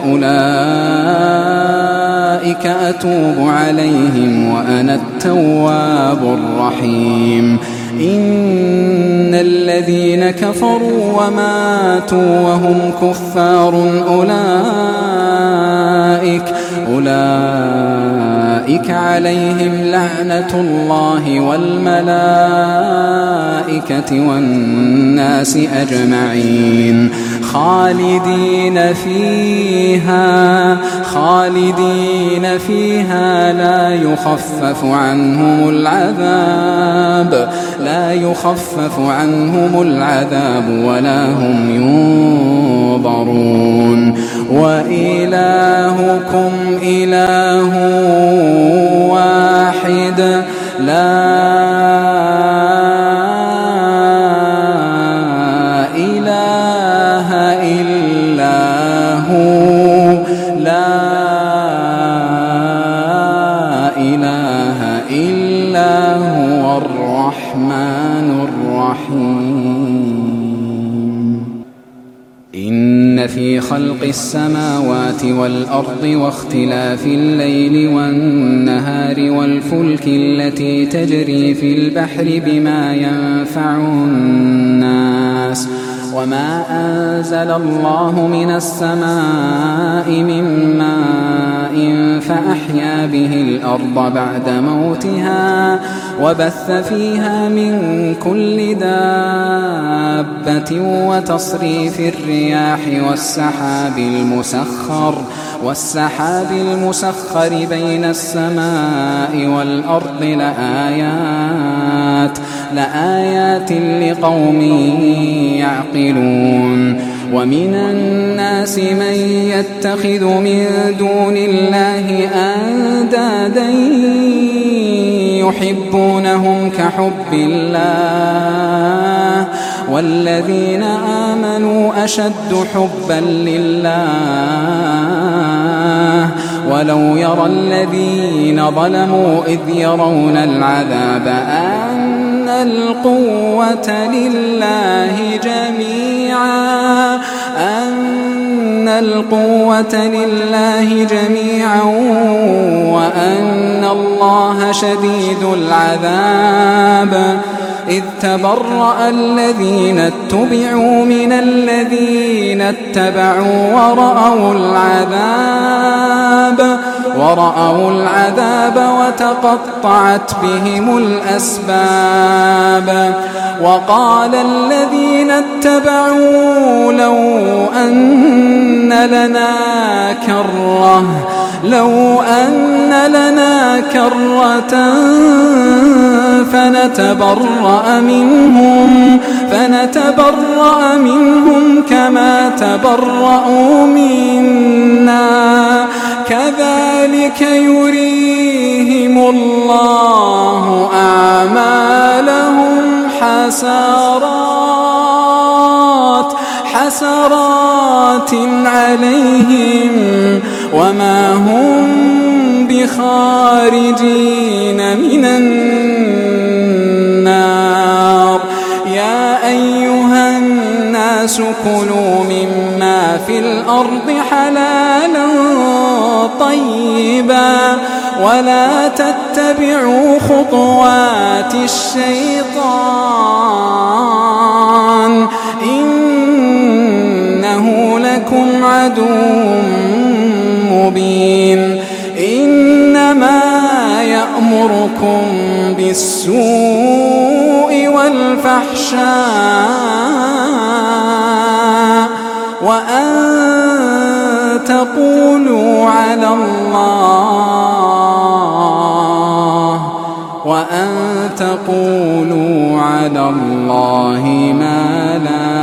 فأولئك أتوب عليهم وأنا التواب الرحيم إن الذين كفروا وماتوا وهم كفار أولئك أولئك عليهم لعنة الله والملائكة والناس أجمعين خالدين فيها لا يخفف عنهم العذاب ولا هم ينظرون وإلهكم إله واحد لا إله إلا هو الرحمن الرحيم. إن في خلق السماوات والأرض واختلاف الليل والنهار والفلك التي تجري في البحر بما ينفع الناس وما أنزل الله من السماء من ماء فأحيا به الأرض بعد موتها وبث فيها من كل دابة وتصريف الرياح والسحاب المسخر بين السماء والأرض لآيات لقوم يعقلون. ومن الناس من يتخذ من دون الله أندادا يحبونهم كحب الله والذين آمنوا أشد حبا لله ولو يرى الذين ظلموا إذ يرون العذاب أن القوة لله جميعا وأن الله شديد العذاب إذ تبرأ الذين اتبعوا من الذين اتبعوا ورأوا العذاب وتقطعت بهم الأسباب. وقال الذين اتبعوا لو أن لنا كرة فنتبرأ منهم كما تبرأوا منا كذلك يريهم الله أعمالهم حسرات عليهم وما هم بخارجين من النار. يا أيها الناس كلوا مما في الأرض حلالا طيبا ولا تتبعوا خطوات الشيطان إنه لكم عدو مبين. إنما يأمركم بالسوء والفحشاء وأن تقولوا على الله ما لا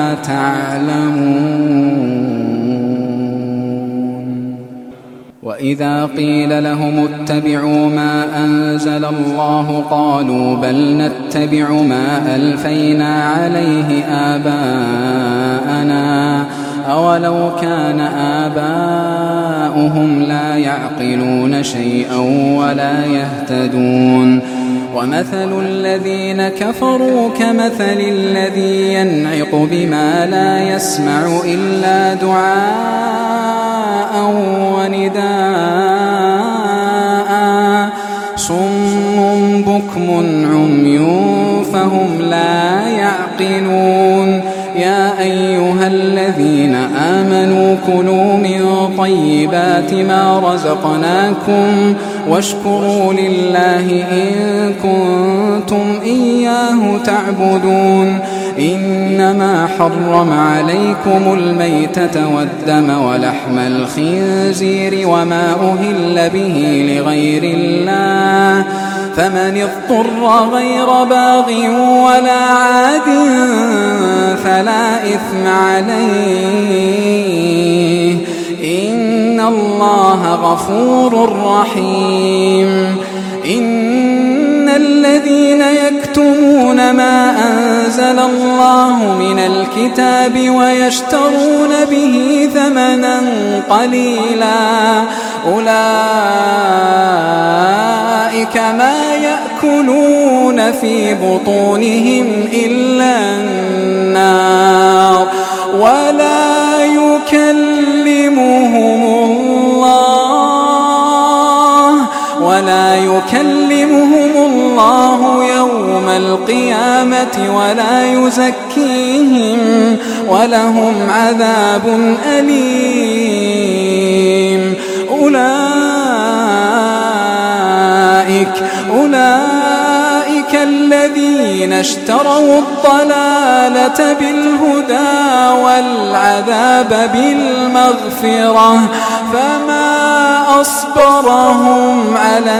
تعلمون. وإذا قيل لهم اتبعوا ما أنزل الله قالوا بل نتبع ما ألفينا عليه آباءنا أولو كان آباؤهم لا يعقلون شيئا ولا يهتدون. ومثل الذين كفروا كمثل الذي ينعق بما لا يسمع إلا دعاء ونداء صم بكم عمي فهم لا يعقلون. يا أيها الذين آمنوا كلوا من طيبات طيبات ما رزقناكم واشكروا لله إن كنتم إياه تعبدون. إنما حرم عليكم الميتة والدم ولحم الخنزير وما أهل به لغير الله، فمن اضطر غير باغ ولا عاد فلا إثم عليه، إن الله غفور رحيم. إن الذين يكتمون ما أنزل الله من الكتاب ويشترون به ثمنا قليلا أولئك ما يأكلون في بطونهم إلا النار ولا يكلمهم الله يوم القيامة ولا يزكيهم ولهم عذاب أليم. أولئك الذين اشتروا الضلالة بالهدى والعذاب بالمغفرة، فما أصبرهم على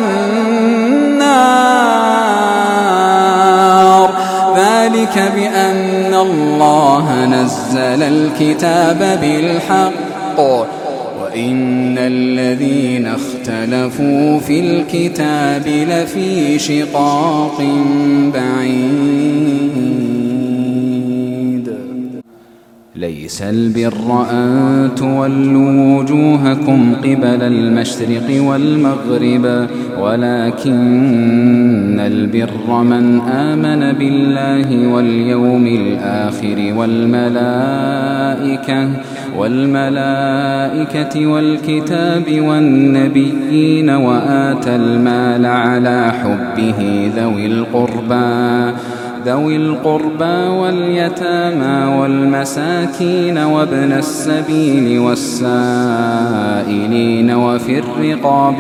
النار، ذلك بأن الله نزل الكتاب بالحق وإن الذين اختلفوا في الكتاب لفي شقاق بعيد. ليس البر أن تولوا وجوهكم قبل المشرق والمغرب ولكن البر من آمن بالله واليوم الآخر والملائكة والكتاب والنبيين وآتى المال على حبه ذوي القربى واليتامى والمساكين وابن السبيل والسائلين وفي الرقاب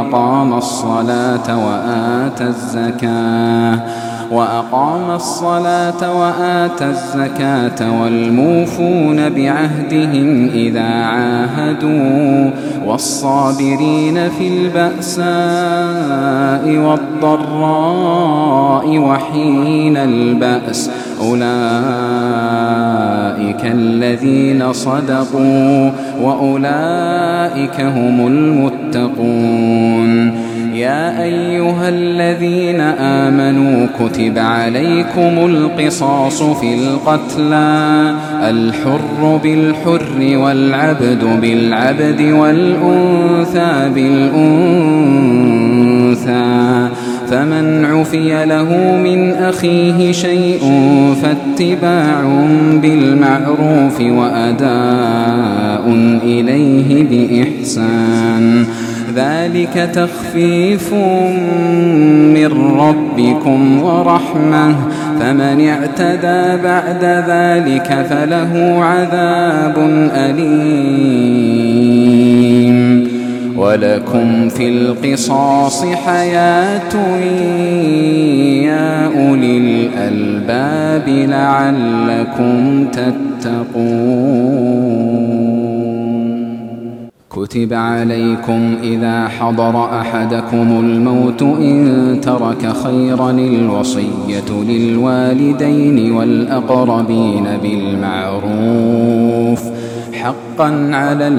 وأقام الصلاة وآتى الزكاة والموفون بعهدهم إذا عاهدوا والصابرين في البأساء والضراء وحين البأس، أولئك الذين صدقوا وأولئك هم المتقون. يا أيها الذين آمنوا كتب عليكم القصاص في القتلى، الحر بالحر والعبد بالعبد والأنثى بالأنثى، فمن عفي له من أخيه شيء فاتباع بالمعروف وأداء إليه بإحسان، ذلك تخفيف من ربكم ورحمة، فمن اعتدى بعد ذلك فله عذاب أليم. ولكم في القصاص حياة يا أولي الألباب لعلكم تتقون. كتب عليكم إذا حضر أحدكم الموت إن ترك خيرا الوصية للوالدين والأقربين بالمعروف حقا على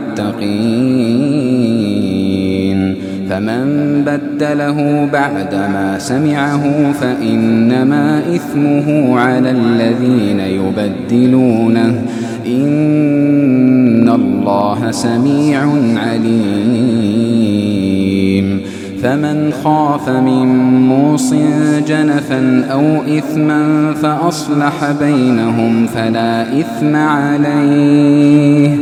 المتقين، فمن بدله بعدما سمعه فإنما إثمه على الذين يبدلونه، إن الله سميع عليم. فمن خاف من موص جنفا أو إثما فأصلح بينهم فلا إثم عليه،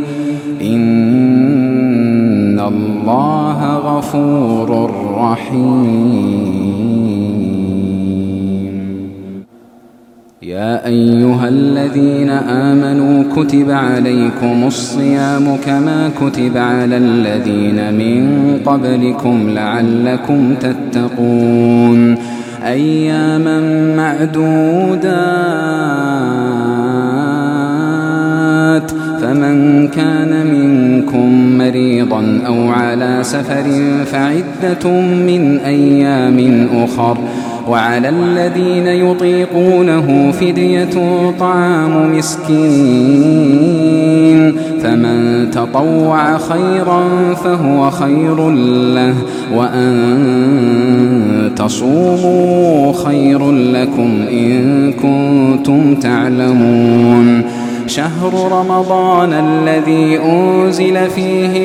إن الله غفور رحيم. يا أيها الذين آمنوا كتب عليكم الصيام كما كتب على الذين من قبلكم لعلكم تتقون أياما معدودات فمن كان منكم مريضا أو على سفر فعدة من أيام أخر وعلى الذين يطيقونه فدية طعام مسكين فمن تطوع خيرا فهو خير له وأن تصوموا خير لكم إن كنتم تعلمون شهر رمضان الذي أنزل فيه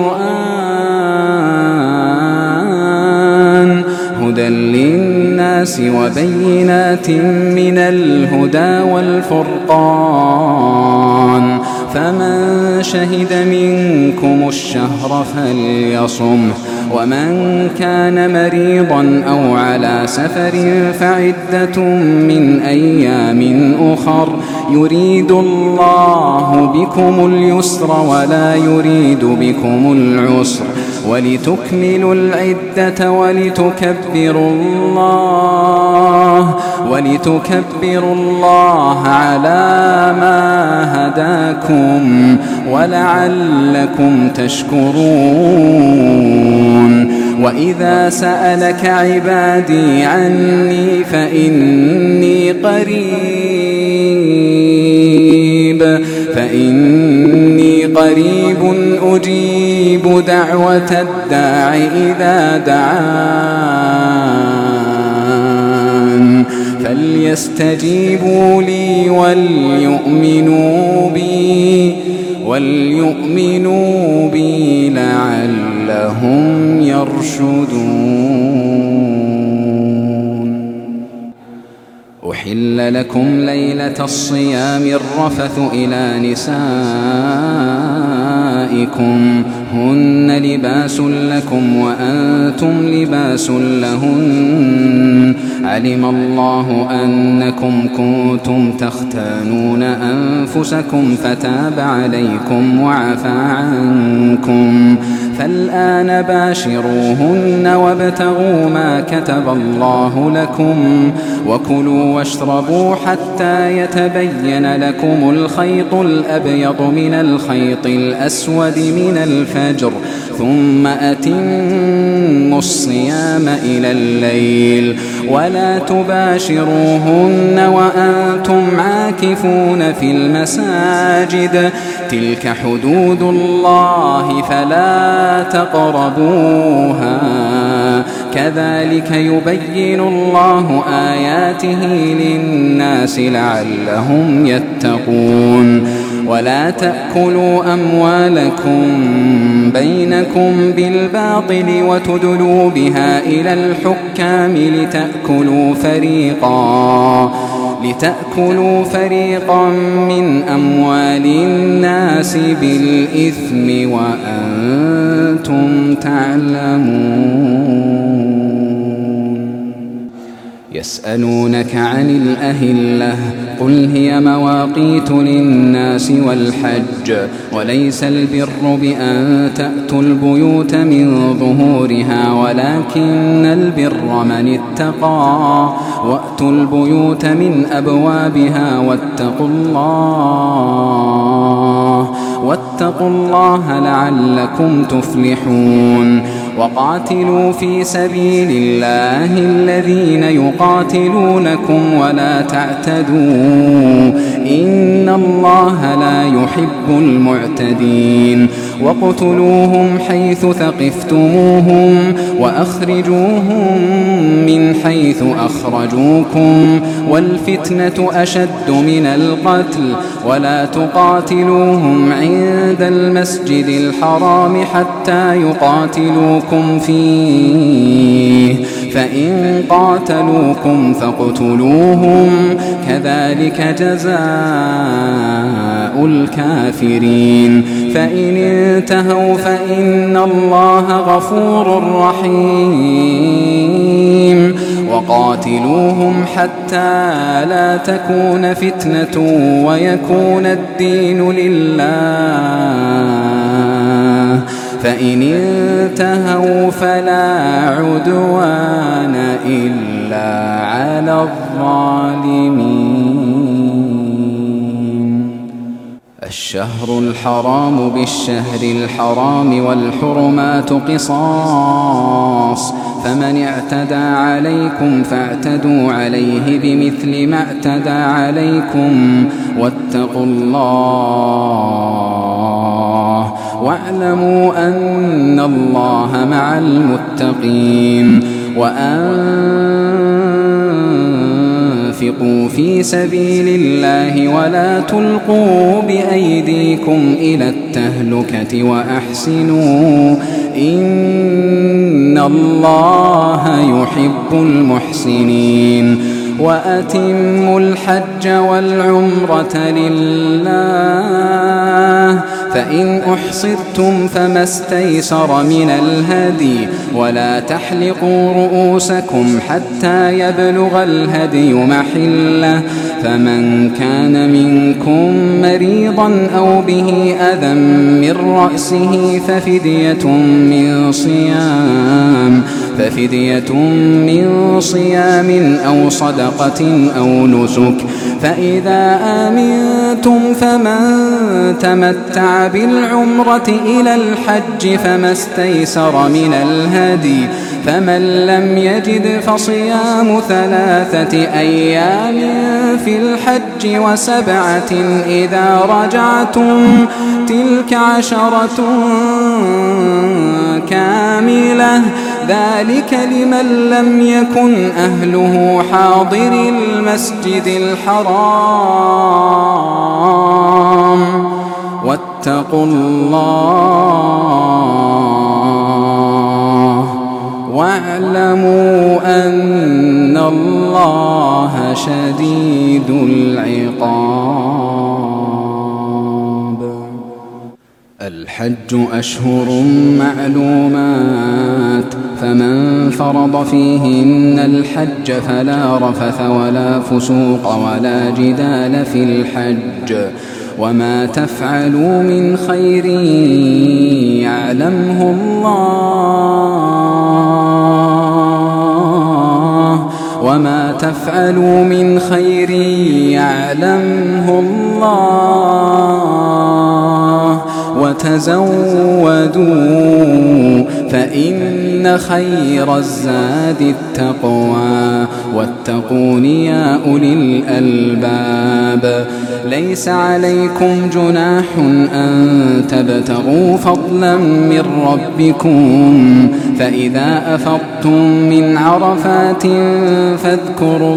القرآن هدى للناس وبينات من الهدى والفرقان فمن شهد منكم الشهر فليصمه ومن كان مريضا أو على سفر فعدة من أيام أخر يريد الله بكم اليسر ولا يريد بكم العسر ولتكملوا العدة ولتكبروا الله على ما هداكم ولعلكم تشكرون وإذا سألك عبادي عني فإني قريب أجيب دعوة الداع إذا دعان فليستجيبوا لي وليؤمنوا بي لعلهم يرشدون. أحل لكم ليلة الصيام الرفث إلى نسائكم هن لباس لكم وأنتم لباس لهن علم الله أنكم كنتم تختانون أنفسكم فتاب عليكم وعفى عنكم فالآن باشروهن وابتغوا ما كتب الله لكم وكلوا واشربوا حتى يتبين لكم الخيط الأبيض من الخيط الأسود من الفجر ثم أتموا الصيام إلى الليل ولا تباشروهن وأنتم عاكفون في المساجد تلك حدود الله فلا تقربوها كذلك يبين الله آياته للناس لعلهم يتقون ولا تأكلوا أموالكم بينكم بالباطل وتدلوا بها إلى الحكام لتأكلوا فريقا من أموال الناس بالإثم وأنتم تعلمون. يسألونك عن الأهلة قل هي مواقيت للناس والحج وليس البر بأن تأتوا البيوت من ظهورها ولكن البر من اتقى وأتوا البيوت من أبوابها واتقوا الله لعلكم تفلحون. وقاتلوا في سبيل الله الذين يقاتلونكم ولا تعتدوا إن الله لا يحب المعتدين. وقتلوهم حيث ثقفتموهم وأخرجوهم من حيث أخرجوكم والفتنة أشد من القتل ولا تقاتلوهم عند المسجد الحرام حتى يقاتلوكم فيه فإن قاتلوكم فاقتلوهم كذلك جزاء دعاء الكافرين فإن انتهوا فإن الله غفور رحيم وقاتلوهم حتى لا تكون فتنة ويكون الدين لله فإن انتهوا فلا عدوان إلا على الظالمين. الشهر الحرام بالشهر الحرام والحرمات قصاص فمن اعتدى عليكم فاعتدوا عليه بمثل ما اعتدى عليكم واتقوا الله واعلموا أن الله مع المتقين وأنفقوا في سبيل الله ولا تلقوا بأيديكم إلى التهلكة وأحسنوا إن الله يحب المحسنين وأتموا الحج والعمرة لله فإن أحصرتم فما استيسر من الهدي ولا تحلقوا رؤوسكم حتى يبلغ الهدي محله فمن كان منكم مريضا أو به أذى من رأسه ففدية من صيام أو صدقة أو نسك فإذا آمنتم فمن تمتع بالعمرة إلى الحج فما استيسر من الهدي فمن لم يجد فصيام 3 أيام في الحج و7 إذا رجعتم تلك 10 كاملة ذلك لمن لم يكن أهله حاضر المسجد الحرام واتقوا الله واعلموا أن الله شديد العقاب. الحج أشهر معلومات فمن فرض فيهن الحج فلا رفث ولا فسوق ولا جدال في الحج وما تفعلوا من خير يعلمه الله وتزودوا فإن خير الزاد التقوى واتقون يا أولي الألباب. ليس عليكم جناح أن تبتغوا فضلا من ربكم فإذا أفضتم من عرفات فاذكروا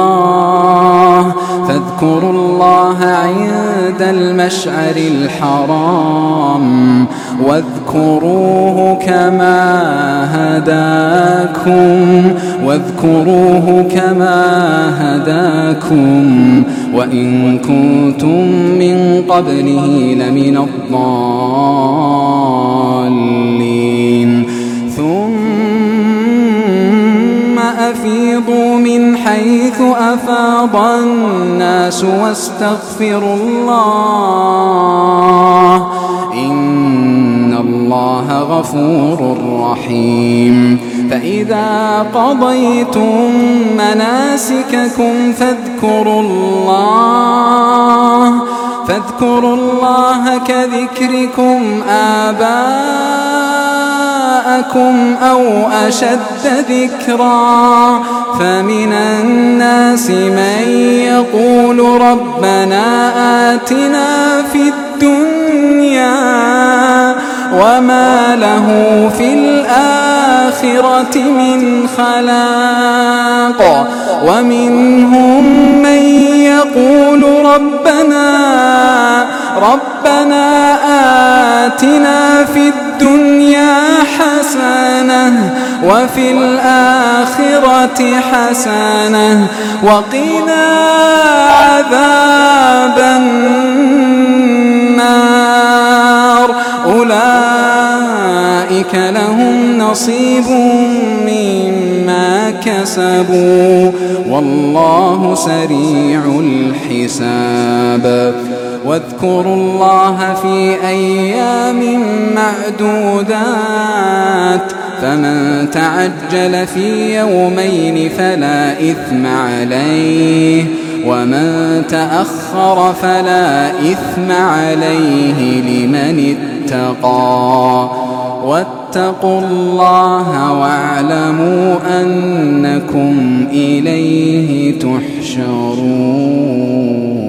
الله عند المشعر الحرام واذكروه كما هداكم وإن كنتم من قبله لمن الضالين. ثم أفيضوا من حيث أفاض الناس واستغفروا الله إن الله غفور رحيم. فإذا قضيتم مناسككم فاذكروا الله كذكركم آباءكم أو أشد ذكرا. فمن الناس من يقول ربنا آتنا في الدنيا وما له في الآخرة من خلاق ومنهم من يقول ربنا آتنا في الدنيا حسنة وفي الآخرة حسنة وقنا عذاب النار. فأولئك لهم نصيب مما كسبوا والله سريع الحساب. واذكروا الله في أيام معدودات فمن تعجل في يومين فلا إثم عليه ومن تأخر فلا إثم عليه لمن اتقى واتقوا الله واعلموا أنكم إليه تحشرون.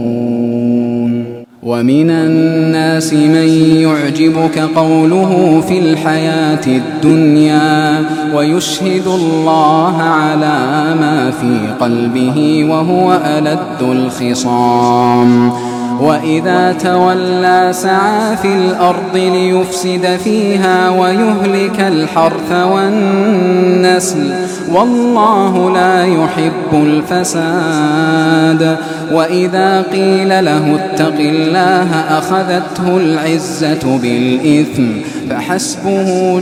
ومن الناس من يعجبك قوله في الحياة الدنيا ويشهد الله على ما في قلبه وهو ألد الخصام وإذا تولى سعى في الأرض ليفسد فيها ويهلك الحرث والنسل والله لا يحب الفساد. وإذا قيل له اتق الله أخذته العزة بالإثم فحسبه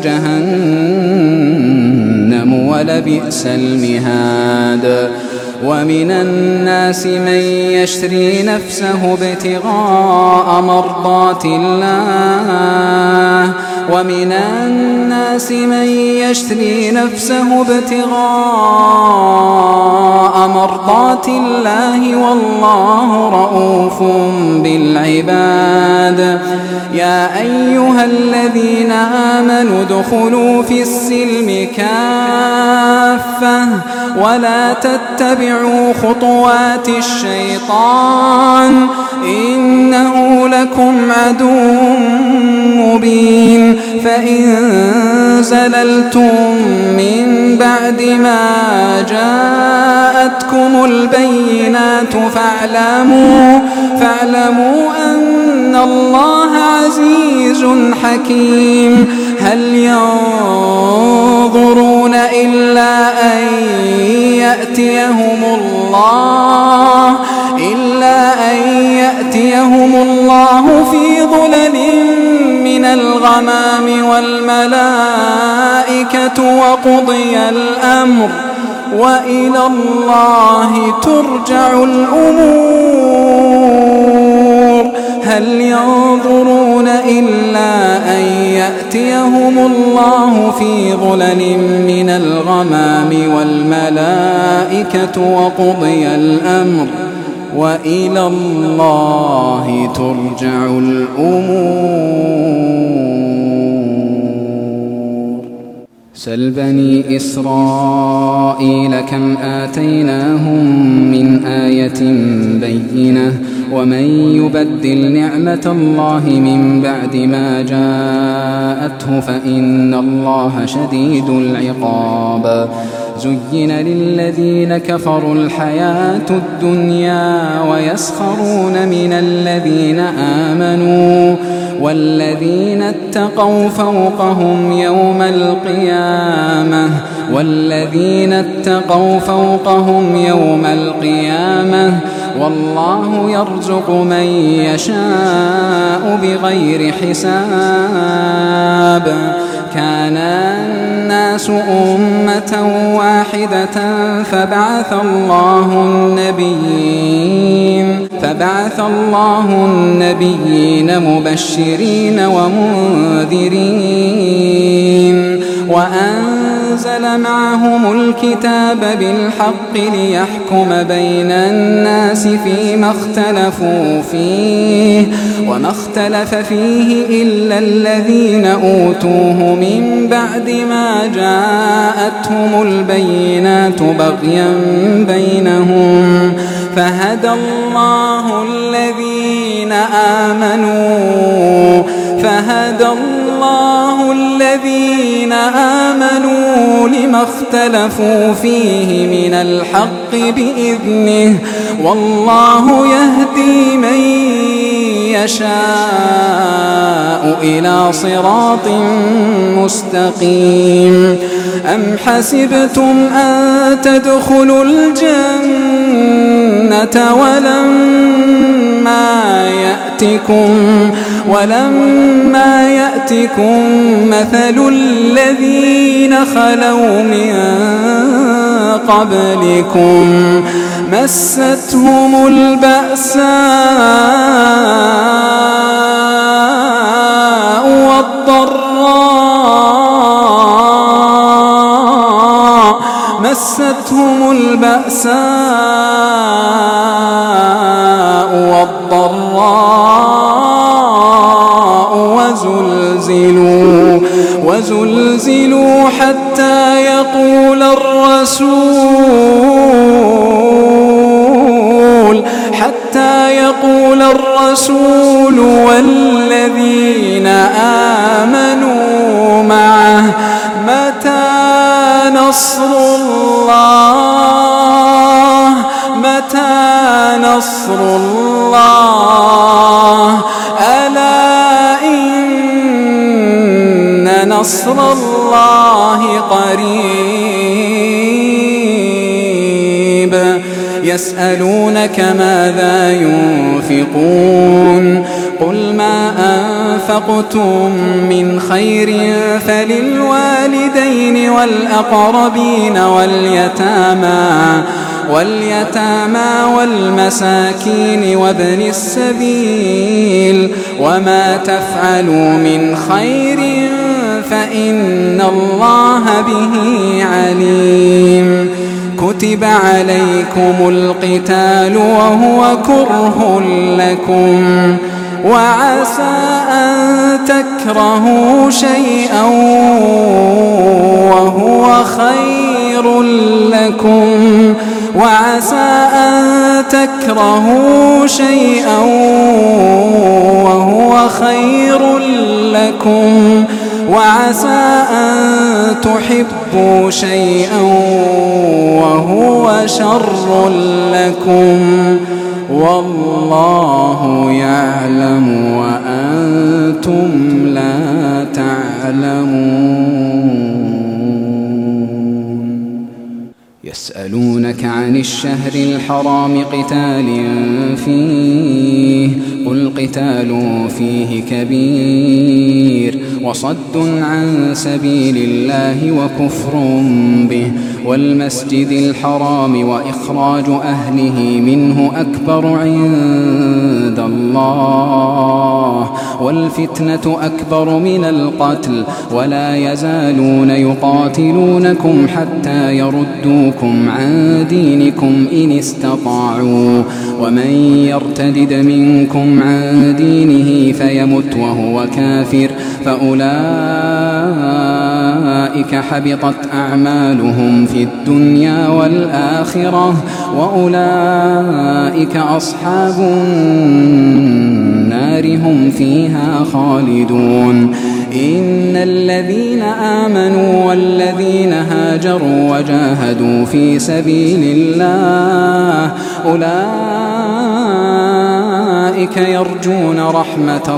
جهنم ولبئس المهاد. ومن الناس من يشري نفسه ابتغاء مرضات الله ومن الناس من يشري نفسه ابتغاء مرضات الله والله رؤوف بالعباد. يا أيها الذين آمنوا ادخلوا في السلم كافة ولا تتبعوا خطوات الشيطان إنه لكم عدو مبين. فإن زللتم من بعد ما جاءتكم البينات فاعلموا أن الله عزيز حكيم. هل ينظرون إلا أن يأتيهم الله في ظلل من الغمام والملائكة وقضي الأمر وإلى الله ترجع الأمور. هل ينظرون إلا أن يأتيهم الله في ظلل من الغمام والملائكة وقضي الأمر وإلى الله ترجع الأمور. سل بني إسرائيل كم آتيناهم من آية بينة ومن يبدل نعمة الله من بعد ما جاءته فإن الله شديد العقاب. زين للذين كفروا الحياة الدنيا ويسخرون من الذين آمنوا والذين اتقوا فوقهم يوم القيامة والله يرزق من يشاء بغير حساب. كان الناس أمة واحدة فبعث الله النبيين مبشرين ومنذرين وأنزل معهم الكتاب بالحق ليحكم بين الناس فيما اختلفوا فيه وما اختلف فيه إلا الذين أوتوه من بعد ما جاءتهم البينات بغيا بينهم فهدى الله الذين آمنوا لما اختلفوا فيه من الحق بإذنه والله يهدي من يشاء إلى صراط مستقيم. أم حسبتم أن تدخلوا الجنة ولما يأتكم مثل الذين خلوا من قبلكم مستهم البأساء والضراء وزلزلوا حتى يقول الرسول والذين آمنوا معه متى نصر الله ألا إن نصر الله قريب. يسألونك ماذا ينفقون قل ما أنفقتم من خير فللوالدين والأقربين واليتامى والمساكين وابن السبيل وما تفعلوا من خير فإن الله به عليم. كتب عليكم القتال وهو كره لكم وعسى أن تكرهوا شيئا وهو خير لكم وعسى أن تحبوا شيئا وهو شر لكم والله يعلم وأنتم لا تعلمون. يسألونك عن الشهر الحرام قتال فيه قل قتال فيه كبير وصد عن سبيل الله وكفر به والمسجد الحرام وإخراج أهله منه أكبر عند الله والفتنة أكبر من القتل ولا يزالون يقاتلونكم حتى يردوكم عن دينكم إن استطاعوا ومن يرتدد منكم عن دينه فيمت وهو كافر فأولئك حبطت أعمالهم في الدنيا والآخرة وأولئك أصحاب النار هم فيها خالدون. إن الذين آمنوا والذين هاجروا وجاهدوا في سبيل الله أولئك يرجون رحمة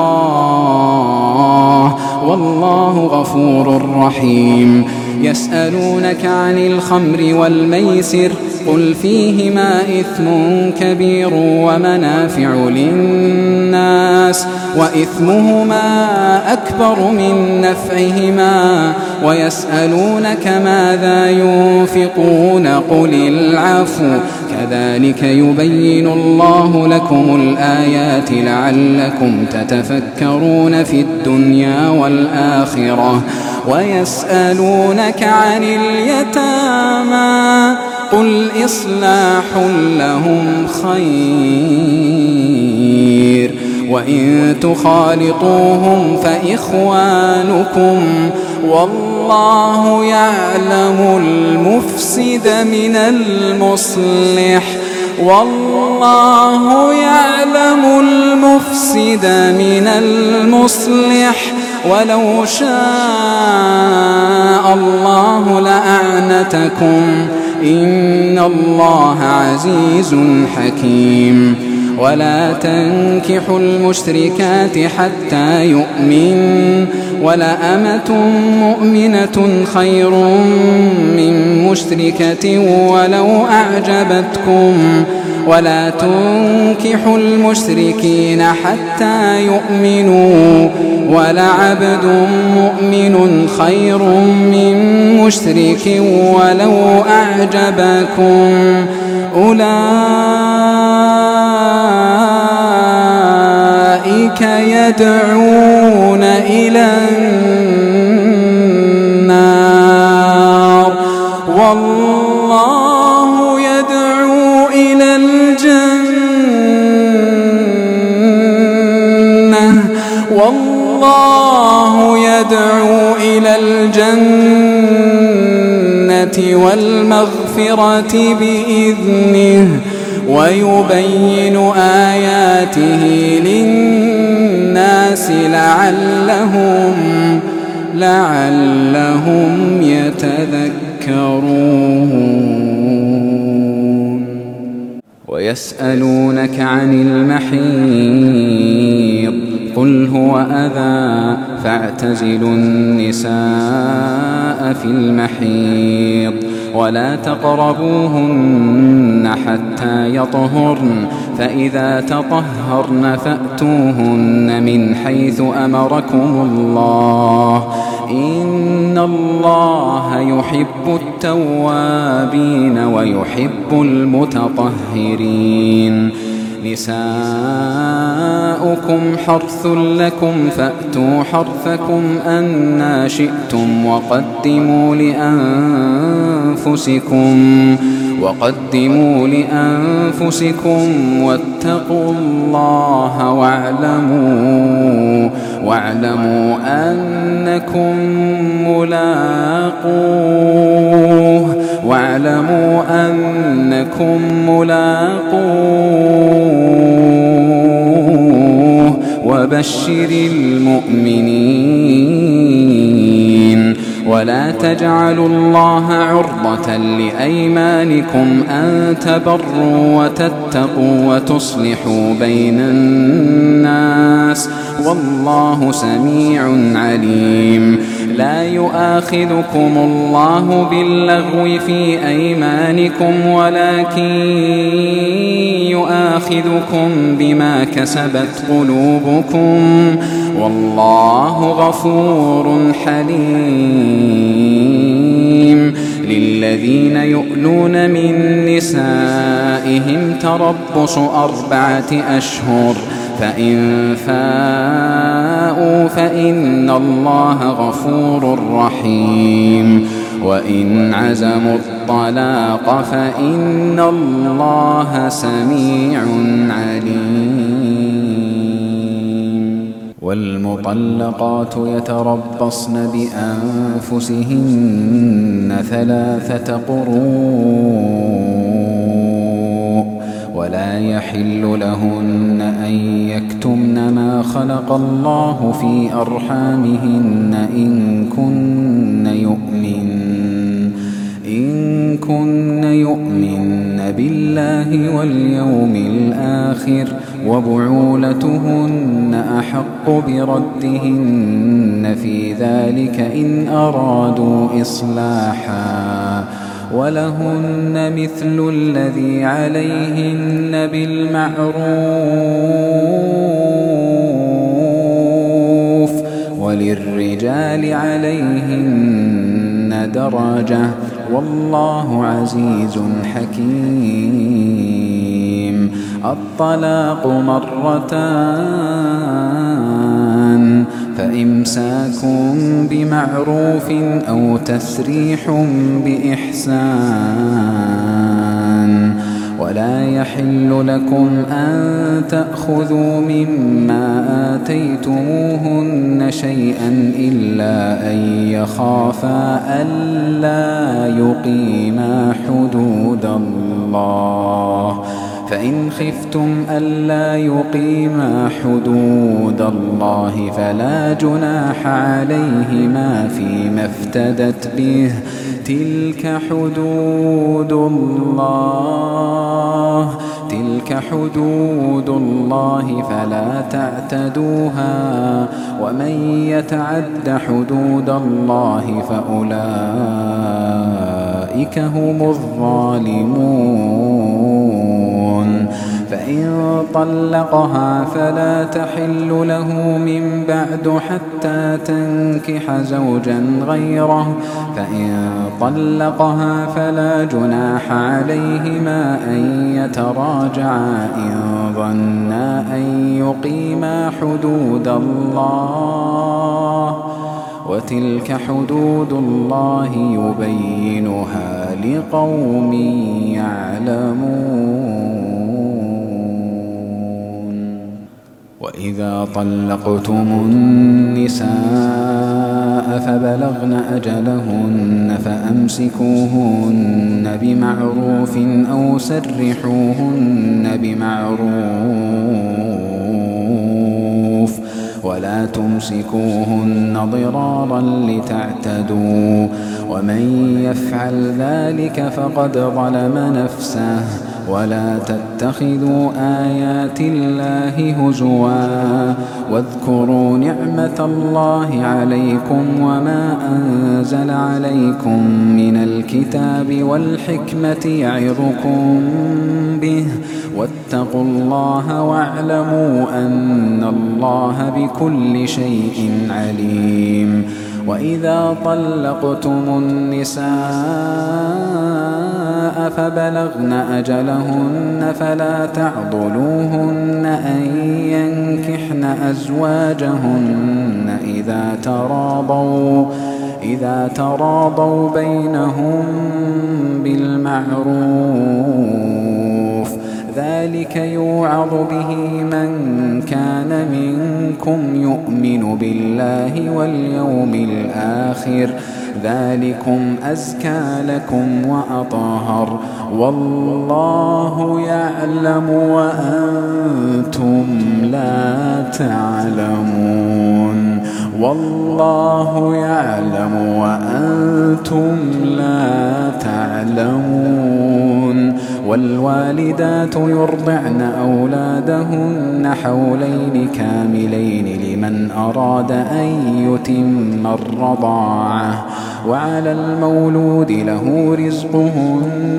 الله والله غفور رحيم. يسألونك عن الخمر والميسر قل فيهما إثم كبير ومنافع للناس وإثمهما أكبر من نفعهما ويسألونك ماذا ينفقون قل العفو كذلك يبين الله لكم الآيات لعلكم تتفكرون في الدنيا والآخرة. ويسألونك عن اليتامى قل إصلاح لهم خير وإن تخالطوهم فإخوانكم والله يعلم المفسد من المصلح ولو شاء الله لأعنتكم إن الله عزيز حكيم. ولا تنكحوا المشركات حتى يؤمن ولأمة مؤمنة خير من مشركة ولو أعجبتكم ولا تنكحوا المشركين حتى يؤمنوا ولعبد مؤمن خير من مشرك ولو أعجبكم أولئك يدعون إلى النار والله يدعو إلى الجنة والله يدعو إلى الجنة والمغفرة بإذنه ويبين آياته للناس لعلهم يتذكرون. ويسألونك عن المحيض قل هو أذى فاعتزلوا النساء في المحيض ولا تقربوهن حتى يطهرن فإذا تطهرن فأتوهن من حيث أمركم الله إن الله يحب التوابين ويحب المتطهرين. نساؤكم حرث لكم فأتوا حرثكم أنى شئتم وقدموا لأنفسكم واتقوا الله واعلموا أنكم ملاقوه وبشر المؤمنين. ولا تجعلوا الله عرضة لأيمانكم أن تبروا وتتقوا وتصلحوا بين الناس والله سميع عليم. لا يؤاخذكم الله باللغو في أيمانكم ولكن يؤاخذكم بما كسبت قلوبكم والله غفور حليم. للذين يؤلون من نسائهم تربص 4 أشهر فإن فاءوا فإن الله غفور رحيم وإن عزموا الطلاق فإن الله سميع عليم. والمطلقات يتربصن بأنفسهن 3 قروء ولا يحل لهن أن يكتمن ما خلق الله في أرحامهن إن كن يؤمن بالله واليوم الآخر وبعولتهن أحق بردهن في ذلك إن أرادوا إصلاحا ولهن مثل الذي عليهن بالمعروف وللرجال عليهن درجة والله عزيز حكيم. الطلاق 2 فإمساك بمعروف أو تسريح بإحسان ولا يحل لكم أن تأخذوا مما آتيتموهن شيئا إلا أن يخافا ألا يقيما حدود الله فإن خفتم ألا يقيما حدود الله فلا جناح عليهما فيما افتدت به تلك حدود الله وتلك حدود الله فلا تعتدوها ومن يتعد حدود الله فأولئك هم الظالمون. فإن طلقها فلا تحل له من بعد حتى تنكح زوجا غيره، فإن طلقها فلا جناح عليهما أن يتراجعا إن ظنا أن يقيما حدود الله، وتلك حدود الله يبينها لقوم يعلمون. وإذا طلقتم النساء فبلغن أجلهن فأمسكوهن بمعروف أو سرحوهن بمعروف ولا تمسكوهن ضرارا لتعتدوا، ومن يفعل ذلك فقد ظلم نفسه. ولا تتخذوا آيات الله هزوا واذكروا نعمة الله عليكم وما أنزل عليكم من الكتاب والحكمة يعظكم به، واتقوا الله واعلموا أن الله بكل شيء عليم. وإذا طلقتم النساء فبلغن أجلهن فلا تعضلوهن أن ينكحن أزواجهن إذا تراضوا بينهم بالمعروف، ذلك يوعظ به من كان منكم يؤمن بالله واليوم الآخر، ذلكم أزكى لكم وأطهر، والله يعلم وأنتم لا تعلمون. والله يعلم وأنتم لا تعلمون. والوالدات يرضعن أولادهن حولين كاملين لمن أراد أن يتم الرضاعة، وعلى المولود له رزقهن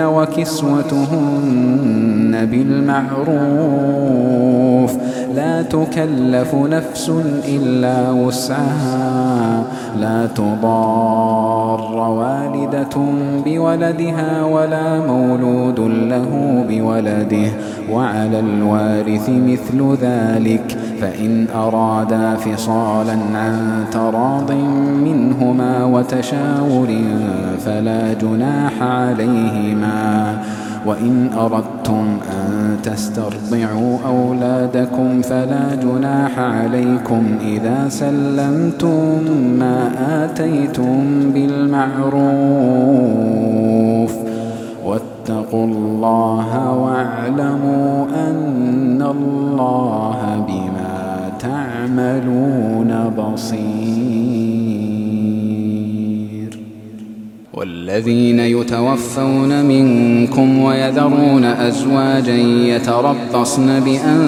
وكسوتهن بالمعروف، لا تكلف نفس إلا وسعها، لا تضار والدة بولدها ولا مولود له بولده، وعلى الوارث مثل ذلك، فإن أرادا فصالا عن تراض منهما وتشاور فلا جناح عليهما. وإن أردتم أن تسترضعوا أولادكم فلا جناح عليكم إذا سلمتم ما آتيتم بالمعروف، واتقوا الله واعلموا أن الله بما تعملون بصير. والذين يتوفون منكم ويذرون أزواجا يتربصن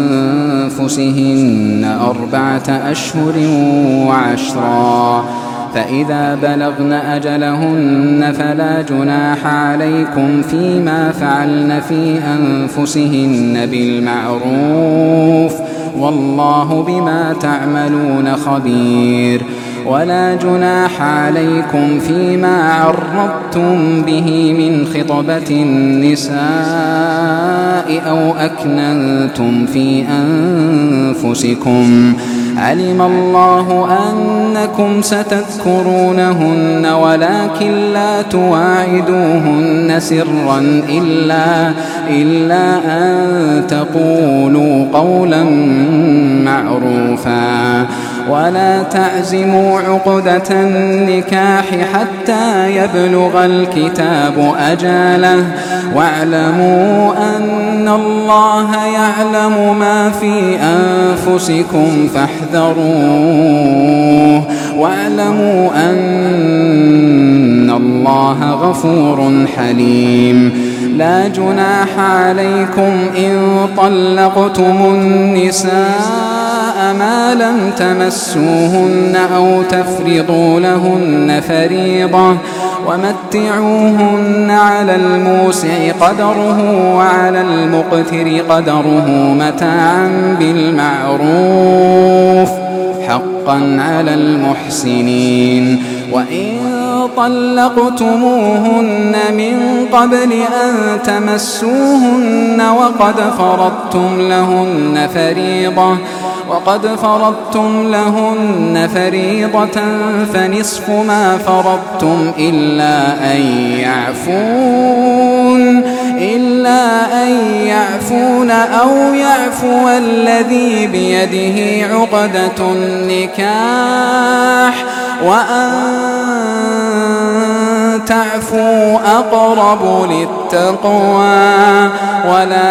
بأنفسهن 4 أشهر وعشرا، فإذا بلغن أجلهن فلا جناح عليكم فيما فعلن في أنفسهن بالمعروف، والله بما تعملون خبير. ولا جناح عليكم فيما عرضتم به من خطبة النساء أو أكننتم في أنفسكم، علم الله أنكم ستذكرونهن ولكن لا تواعدوهن سرا إلا أن تقولوا قولا معروفا، ولا تعزموا عقدة النكاح حتى يبلغ الكتاب أجله، واعلموا أن الله يعلم ما في أنفسكم فاحذروه، واعلموا أن الله غفور حليم. لا جناح عليكم إن طلقتم النساء ما لم تمسوهن أو تفرضوا لهن فريضة ومتعوهن على الموسع قدره وعلى المقتر قدره متاعا بالمعروف حقا على المحسنين. وإن طلقتموهن من قبل أن تمسوهن وقد فرضتم لهن فريضة فنصف ما فرضتم إلا أن يعفون أو يعفو الذي بيده عقدة النكاح وأن تعفوا أقرب للتقوى ولا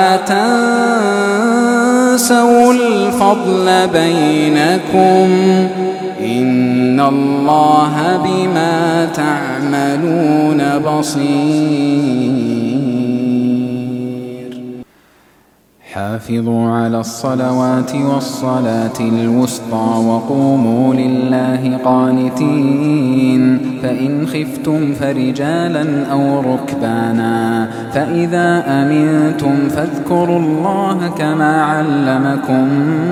تنسوا الفضل بينكم إن الله بما تعملون بصير. حافظوا على الصلوات والصلاة الوسطى وقوموا لله قانتين فإن خفتم فرجالا أو ركبانا فإذا أمنتم فاذكروا الله كما علمكم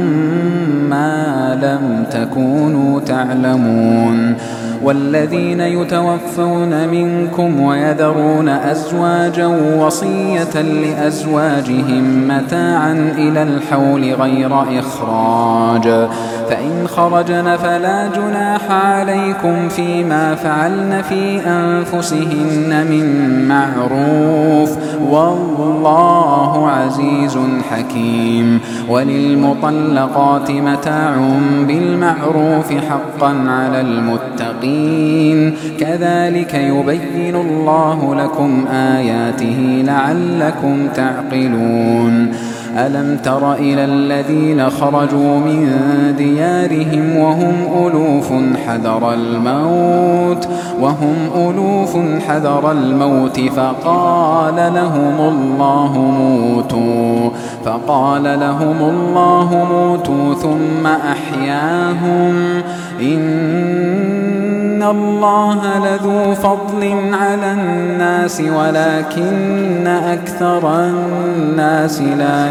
ما لم تكونوا تعلمون. والذين يتوفون منكم ويذرون أزواجا وصية لأزواجهم متاعا إلى الحول غير إخراج فإن خرجن فلا جناح عليكم فيما فعلن في أنفسهن من معروف والله عزيز حكيم. وللمطلقات متاع بالمعروف حقا على المتقين كذلك يبين الله لكم آياته لعلكم تعقلون. ألم تر إلى الذين خرجوا من ديارهم وهم ألوف حذر الموت فقال لهم الله موتوا ثم أحياهم إن الله لذو فضل على الناس ولكن أكثر الناس لا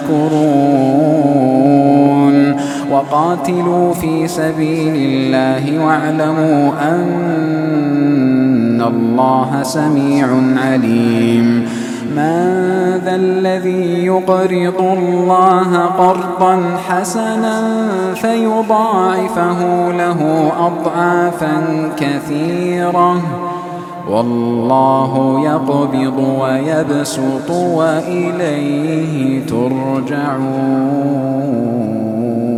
يشكرون. وقاتلوا في سبيل الله واعلموا أن الله سميع عليم. من ذا الذي يقرض الله قرضا حسنا فيضاعفه له أضعافا كثيرة والله يقبض ويبسط وإليه ترجعون.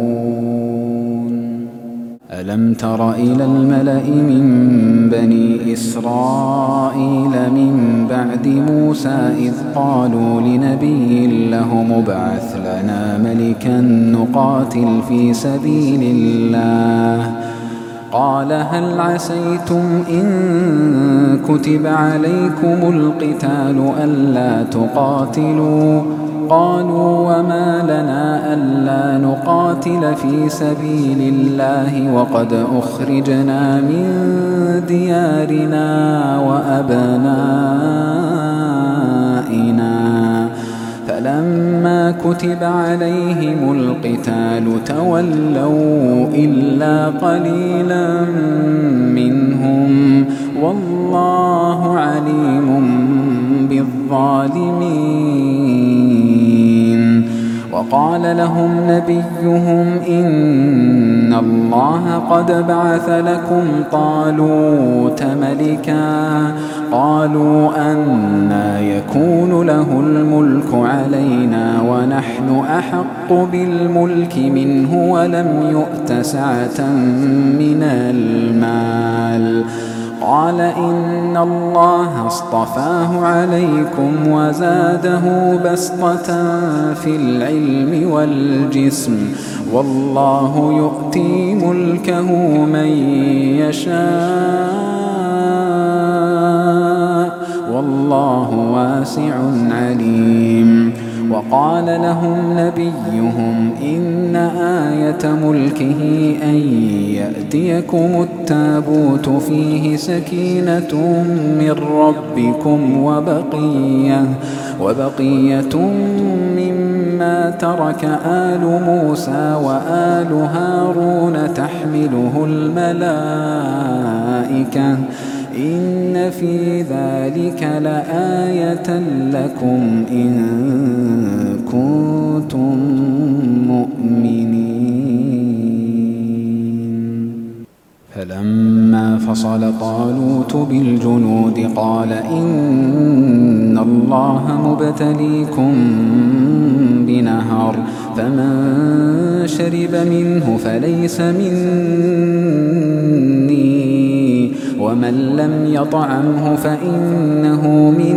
ألم تر إلى الملأ من بني إسرائيل من بعد موسى إذ قالوا لنبي له مبعث لنا ملكا نقاتل في سبيل الله قال هل عسيتم إن كتب عليكم القتال ألا تقاتلوا قالوا وما لنا ألا نقاتل في سبيل الله وقد أخرجنا من ديارنا وأبنائنا فلما كتب عليهم القتال تولوا إلا قليلا منهم والله عليم بالظالمين. وقال لهم نبيهم إن الله قد بعث لكم طالوت ملكا قالوا أنى يكون له الملك علينا ونحن أحق بالملك منه ولم يؤت سعة من المال قال إن الله اصطفاه عليكم وزاده بسطة في العلم والجسم والله يؤتي ملكه من يشاء والله واسع عليم. وقال لهم نبيهم إن آية ملكه أن يأتيكم التابوت فيه سكينة من ربكم وبقية مما ترك آل موسى وآل هارون تحمله الملائكة إن في ذلك لآية لكم إن كنتم مؤمنين. فلما فصل طالوت بالجنود قال إن الله مبتليكم بنهر فمن شرب منه فليس مني ومن لم يطعمه فإنه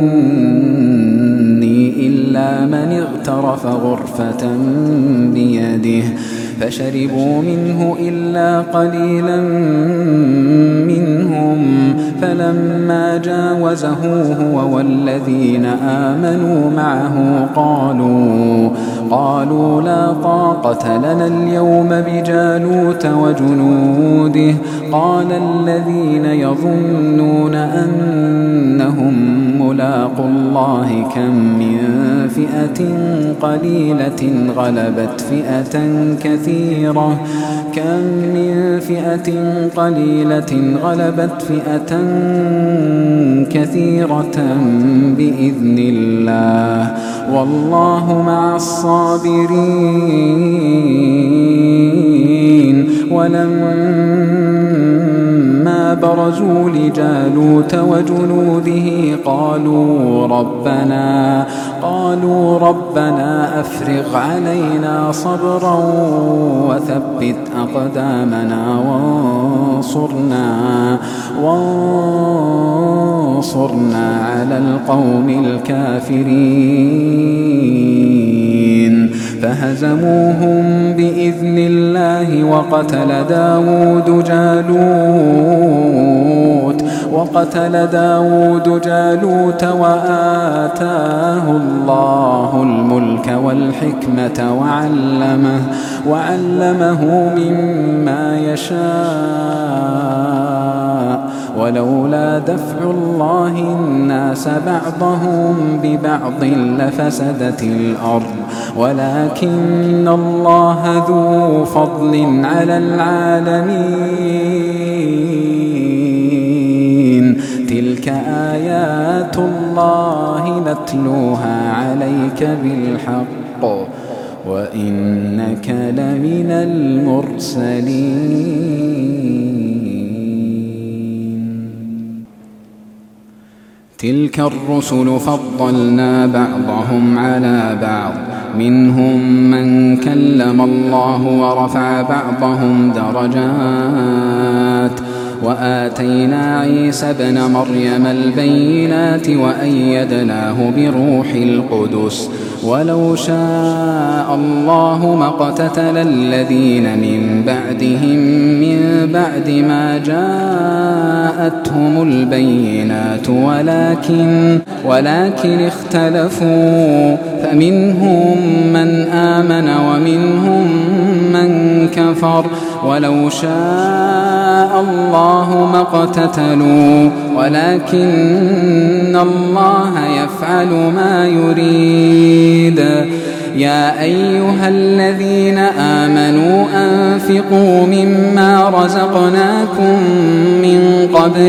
مني إلا من اغترف غرفة بيده فشربوا منه إلا قليلا منهم فلما جاوزه هو والذين آمنوا معه قالوا لا طاقة لنا اليوم بجالوت وجنوده. قال الذين يظنون أنهم ملاقو الله كم من فئة قليلة غلبت فئة كثيرة بإذن الله والله مع الصابرين. ولما برزوا لجالوت وجنوده قالوا ربنا أفرغ علينا صبرا وثبت أقدامنا وانصرنا على القوم الكافرين. فهزموهم بإذن الله وقتل داود جالوت وآتاه الله الملك والحكمة وعلمه مما يشاء ولولا دفع الله الناس بعضهم ببعض لفسدت الأرض ولكن الله ذو فضل على العالمين. تلك آيات الله نتلوها عليك بالحق وإنك لمن المرسلين. تلك الرسل فضلنا بعضهم على بعض منهم من كلم الله ورفع بعضهم درجات وآتينا عيسى ابن مريم البينات وأيدناه بروح القدس ولو شاء الله ما اقتتل الذين من بعدهم من بعد ما جاءتهم البينات ولكن اختلفوا فمنهم من آمن ومنهم من كفر ولو شاء الله ما اقتتلوا ولكن الله يفعل ما يريد. يا أيها الذين آمنوا أنفقوا مما رزقناكم من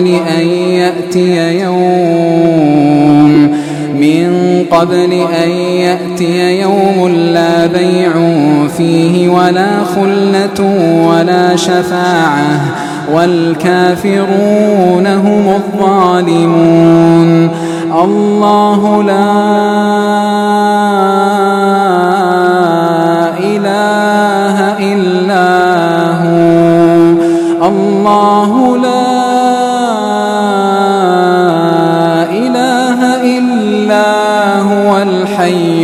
قبل أن يأتي يوم لا بيع فيه ولا خلة ولا شفاعة والكافرون هم الظالمون. الله لا إله إلا هو الله لا إله إلا هو الحي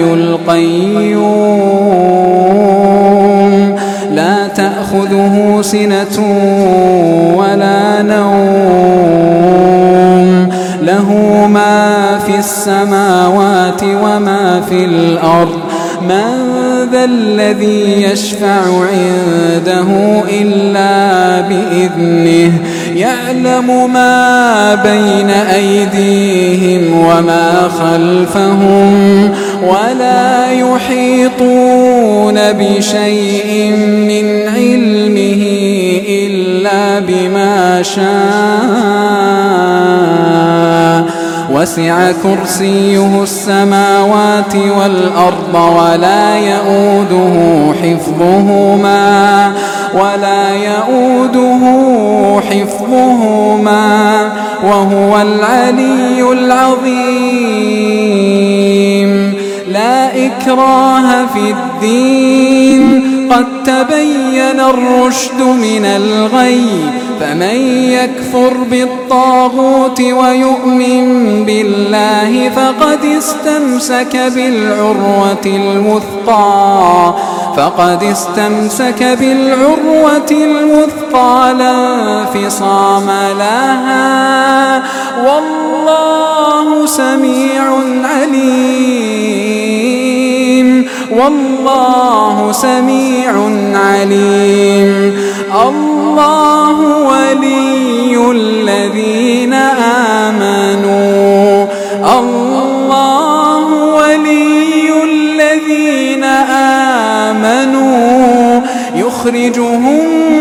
القيوم لا تأخذه سنة ولا نوم له ما في السماوات وما في الأرض من ذا الذي يشفع عنده إلا بإذنه يعلم ما بين أيديهم وما خلفهم ولا يحيطون بشيء من علمه إلا بما شاء وسع كرسيه السماوات والأرض ولا يؤوده حفظهما وهو العلي العظيم. لا إكراه في الدين قد تبين الرشد من الغي فمن يكفر بالطاغوت ويؤمن بالله فقد استمسك بالعروة الوثقى لا انفصام لها والله سميع عليم. الله ولي الذين آمنوا يخرجهم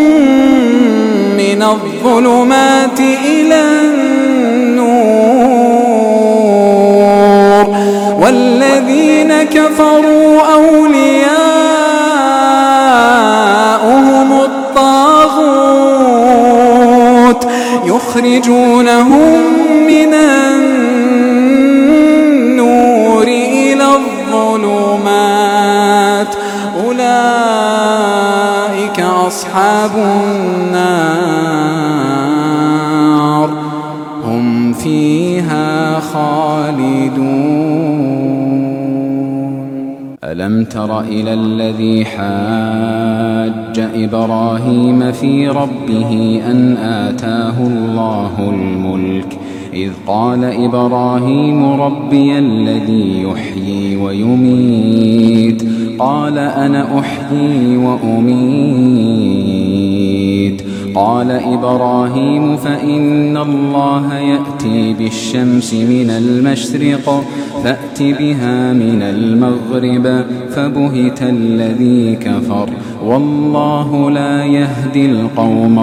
من الظلمات إلى النور والذين كفروا أولياؤهم الطاغوت يخرجونهم من النور إلى الظلمات أولئك أصحاب النار هم فيها خالدون. ألم تر إلى الذي حاج إبراهيم في ربه أن آتاه الله الملك إذ قال إبراهيم ربي الذي يحيي ويميت قال أنا أحيي وأميت قال إبراهيم فإن الله يأتي بالشمس من المشرق فأت بها من المغرب فبهت الذي كفر والله لا يهدي القوم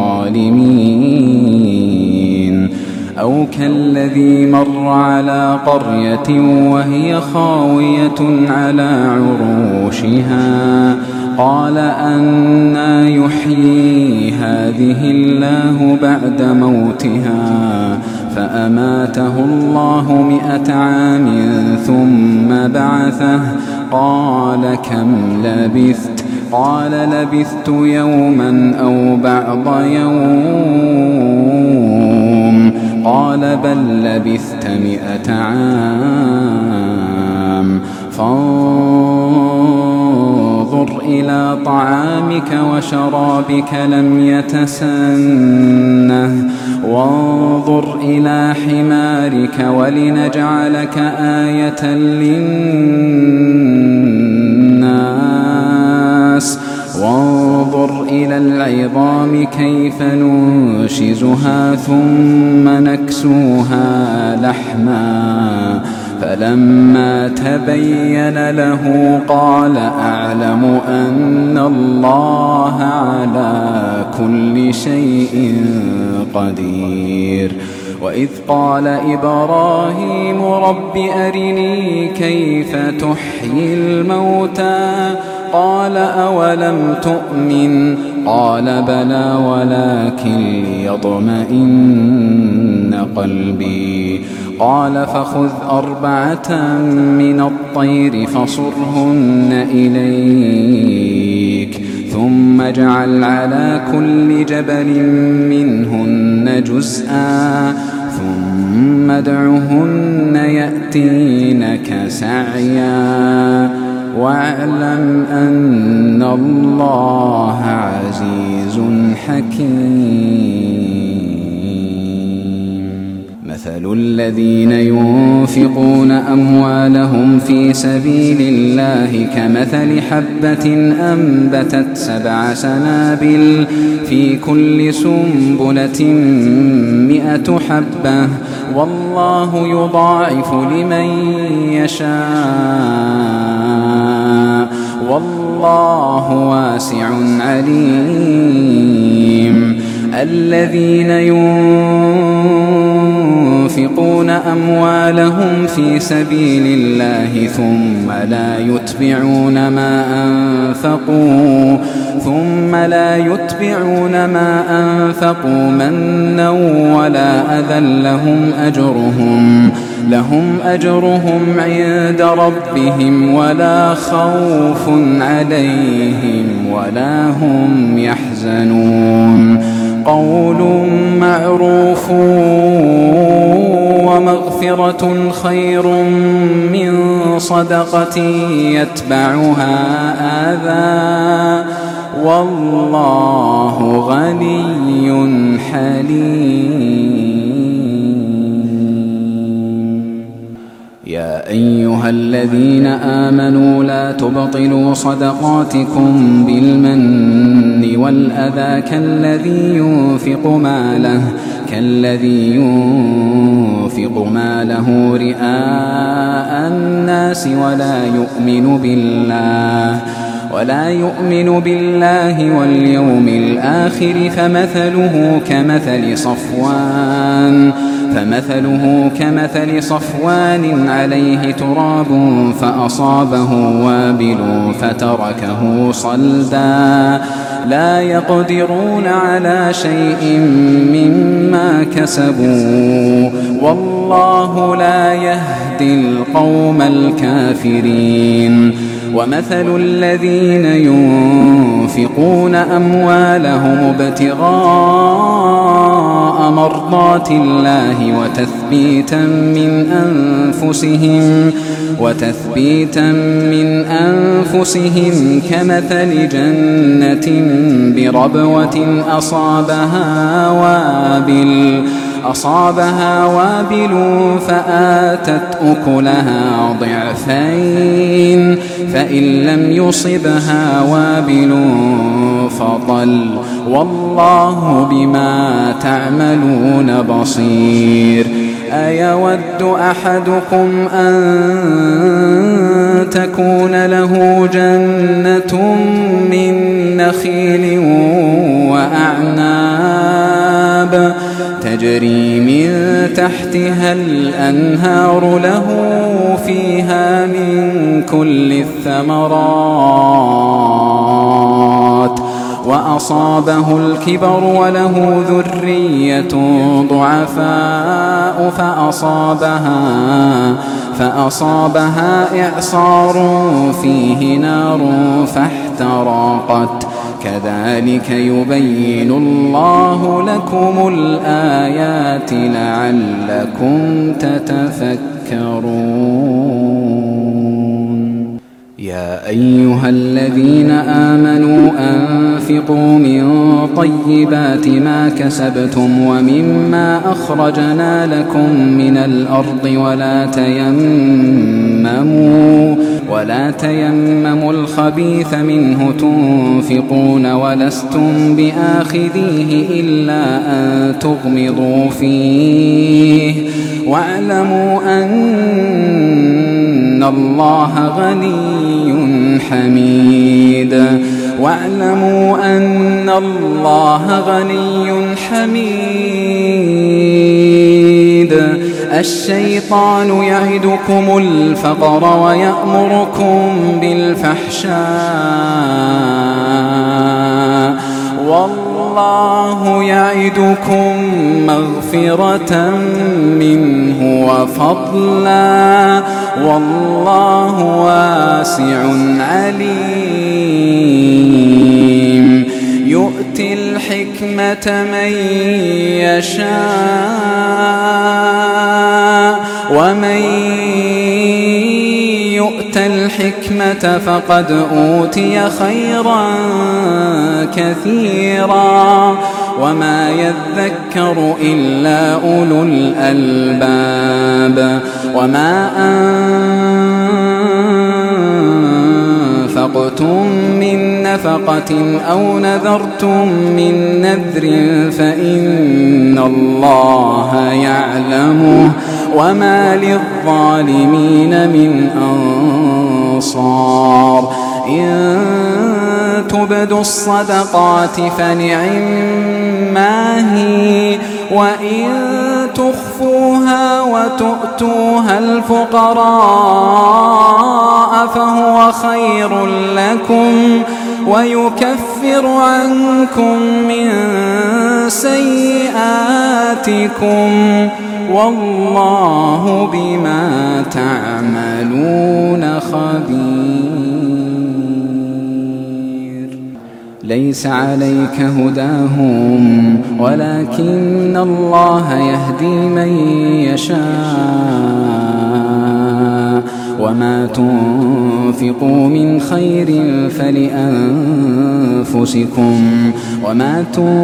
الظالمين. أو كالذي مر على قرية وهي خاوية على عروشها قال أنى يحيي هذه الله بعد موتها فأماته الله 100 عام ثم بعثه قال كم لبثت قال لبثت يوما أو بعض يوم قال بل لبثت 100 عام فانظر إلى طعامك وشرابك لم يتسنه وانظر إلى حمارك ولنجعلك آية للناس وانظر إلى العظام كيف ننشزها ثم نكسوها لحما فلما تبين له قال أعلم أن الله على كل شيء قدير. وإذ قال إبراهيم رب أرني كيف تحيي الموتى قال أولم تؤمن قال بلى ولكن ليطمئن قلبي قال فخذ 4 من الطير فصرهن إليك ثم اجعل على كل جبل منهن جزءا ثم ادعهن يأتينك سعيا واعلم أن الله عزيز حكيم. مثل مثل الذين ينفقون أموالهم في سبيل الله كمثل حبة أنبتت 7 سنابل في كل سنبلة 100 حبة والله يضاعف لمن يشاء والله واسع عليم. الذين ينفقون أموالهم في سبيل الله ثم لا يتبعون ما أنفقوا منا ولا أذى لهم أجرهم عند ربهم ولا خوف عليهم ولا هم يحزنون. قول معروف ومغفرة خير من صدقة يتبعها أذى والله غني حليم. يا أيها الذين آمنوا لا تبطلوا صدقاتكم بالمن والأذى كالذي ينفق ماله رئاء الناس ولا يؤمن بالله واليوم الآخر فمثله كمثل صفوان عليه تراب فأصابه وابل فتركه صلدا لا يقدرون على شيء مما كسبوا والله لا يهدي القوم الكافرين. ومثل الذين ينفقون أموالهم ابتغاء مرضات الله وتثبيتا من أنفسهم كمثل جنة بربوة أصابها وابل فآتت أكلها ضعفين فإن لم يصبها وابل فطل والله بما تعملون بصير. أيود أحدكم أن تكون له جنة من نخيل وأعناب تجري من تحتها الأنهار له فيها من كل الثمرات وأصابه الكبر وله ذرية ضعفاء فأصابها إعصار فيه نار فاحترقت كذلك يبين الله لكم الآيات لعلكم تتفكرون. يا أيها الذين آمنوا أنفقوا من طيبات ما كسبتم ومما أخرجنا لكم من الأرض ولا تيمموا الخبيث منه تنفقون ولستم بآخذيه إلا أن تغمضوا فيه واعلموا أن الله غني حميد. الشيطان يعدكم الفقر ويأمركم بالفحشاء والله يعدكم مغفرة منه وفضلا والله واسع عليم. يؤتي الحكمة من يشاء ومن يؤت الحكمة فقد أوتي خيرا كثيرا وما يذكر إلا أولو الألباب وما أنفقتم من نفقة أو نذرتم من نذر فإن الله يعلمه وما للظالمين من أنصار إن تبدوا الصدقات فنعما هي وإن تخفوها وتؤتوها الفقراء فهو خير لكم ويكفر عنكم من سيئاتكم والله بما تعملون خبير. ليس عليك هداهم ولكن الله يهدي من يشاء وما تنفقوا من خير فلأنفسكم وما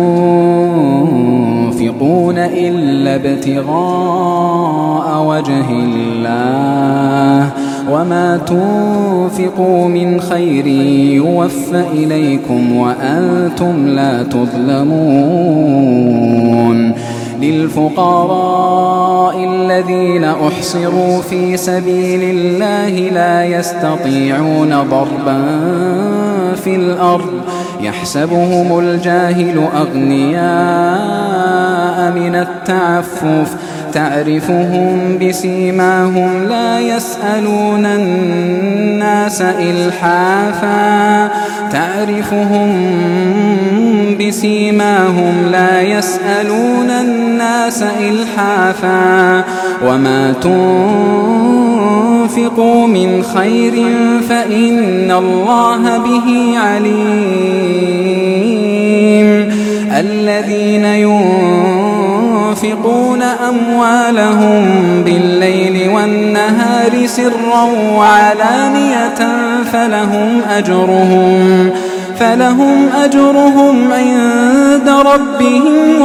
تنفقون إلا ابتغاء وجه الله وما تنفقوا من خير يوفى إليكم وأنتم لا تظلمون. للفقراء الذين أحصروا في سبيل الله لا يستطيعون ضربا في الأرض يحسبهم الجاهل أغنياء من التعفف تعرفهم بسيماهم لا يسألون الناس إلحافا وما تنفقوا من خير فإن الله به عليم. الذين ينفقون أموالهم بالليل والنهار سرا وعلانية فلهم أجرهم عند ربهم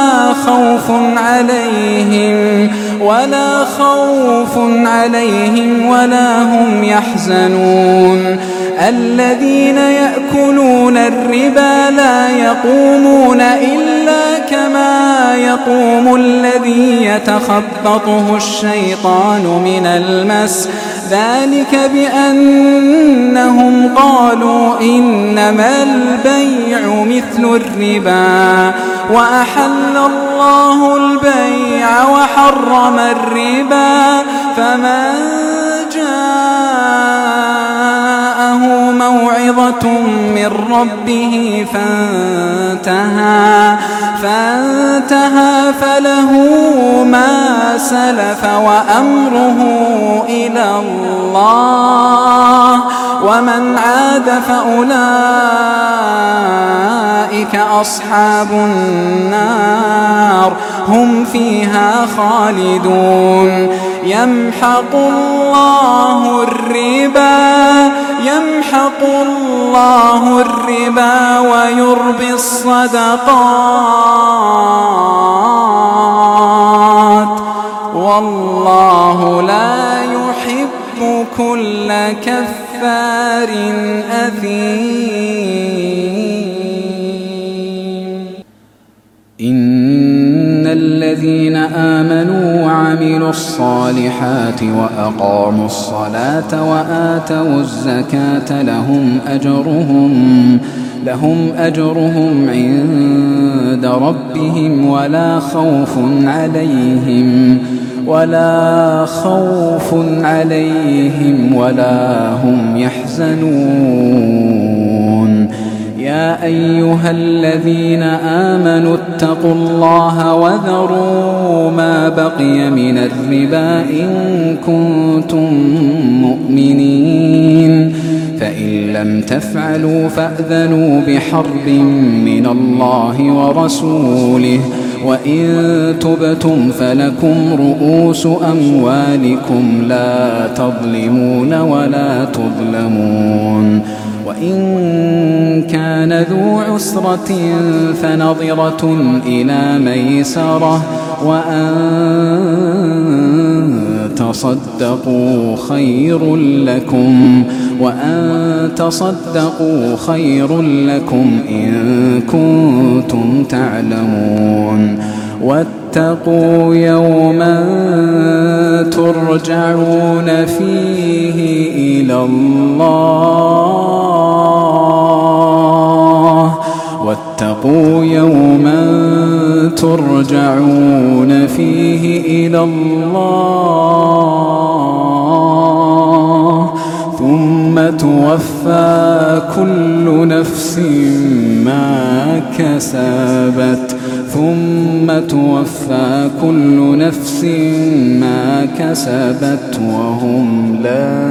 ولا خوف عليهم ولا هم يحزنون. الذين يأكلون الربا لا يقومون إلا كما يقوم الذي يتخبطه الشيطان من المس ذلك بأنهم قالوا إنما البيع مثل الربا وأحل الله البيع وحرم الربا فمن جاءه موعظة من ربه فانتهى فله ما سلف وأمره إلى الله ومن عاد فأولئك أصحاب النار هم فيها خالدون. يمحق الله الربا ويربي الصدقات والله لا يحب كل كفار أثيم. إن الذين آمنوا وعملوا الصالحات وأقاموا الصلاة وآتوا الزكاة لهم أجرهم عند ربهم ولا خوف عليهم ولا هم يحزنون. يا أيها الذين آمنوا اتقوا الله وذروا ما بقي من الربا إن كنتم مؤمنين فإن لم تفعلوا فأذنوا بحرب من الله ورسوله وإن تبتم فلكم رؤوس أموالكم لا تظلمون ولا تظلمون وإن كان ذو عسرة فنظرة إلى ميسرة وأن تصدقوا خير لكم إن كنتم تعلمون واتقوا يوما ترجعون فيه إلى الله ثم توفى كل نفس ما كسبت وهم لا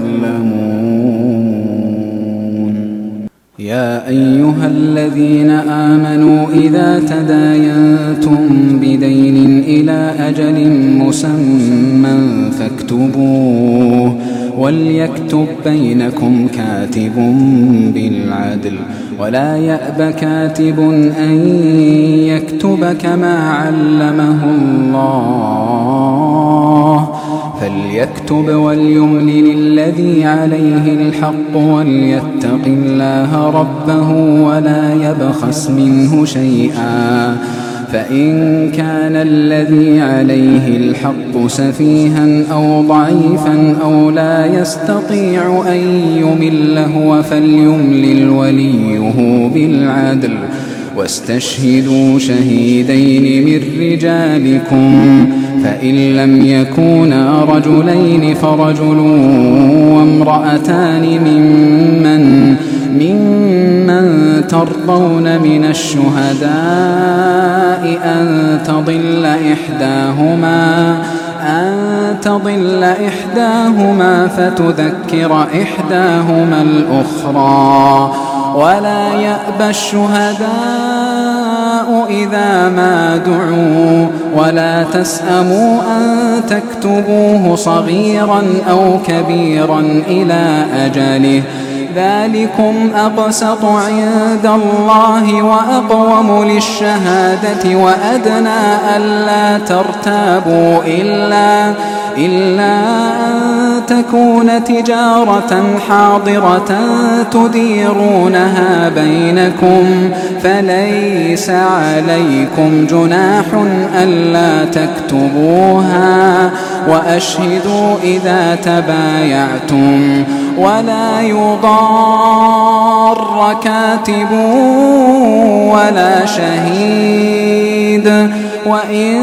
يظلمون. يا أيها الذين آمنوا إذا تداينتم بدين إلى أجل مسمى فاكتبوه وليكتب بينكم كاتب بالعدل ولا يأب كاتب أن يكتب كما علمه الله فليكتب وليملل الذي عليه الحق وليتق الله ربه ولا يبخس منه شيئا فإن كان الذي عليه الحق سفيها أو ضعيفا أو لا يستطيع أن يمل هو فليملل وليه بالعدل واستشهدوا شهيدين من رجالكم فإن لم يكونا رجلين فرجل وامرأتان ممن ترضون من الشهداء أن تضل إحداهما فتذكر إحداهما الأخرى ولا يأبى الشهداء إذا ما دعوا ولا تسأموا أن تكتبوه صغيرا أو كبيرا إلى أجله ذلكم أقسط عند الله وأقوم للشهادة وأدنى ألا ترتابوا إلا أن تكون تجارة حاضرة تديرونها بينكم فليس عليكم جناح ألا تكتبوها وأشهدوا إذا تبايعتم ولا يضار كاتب ولا شهيد وإن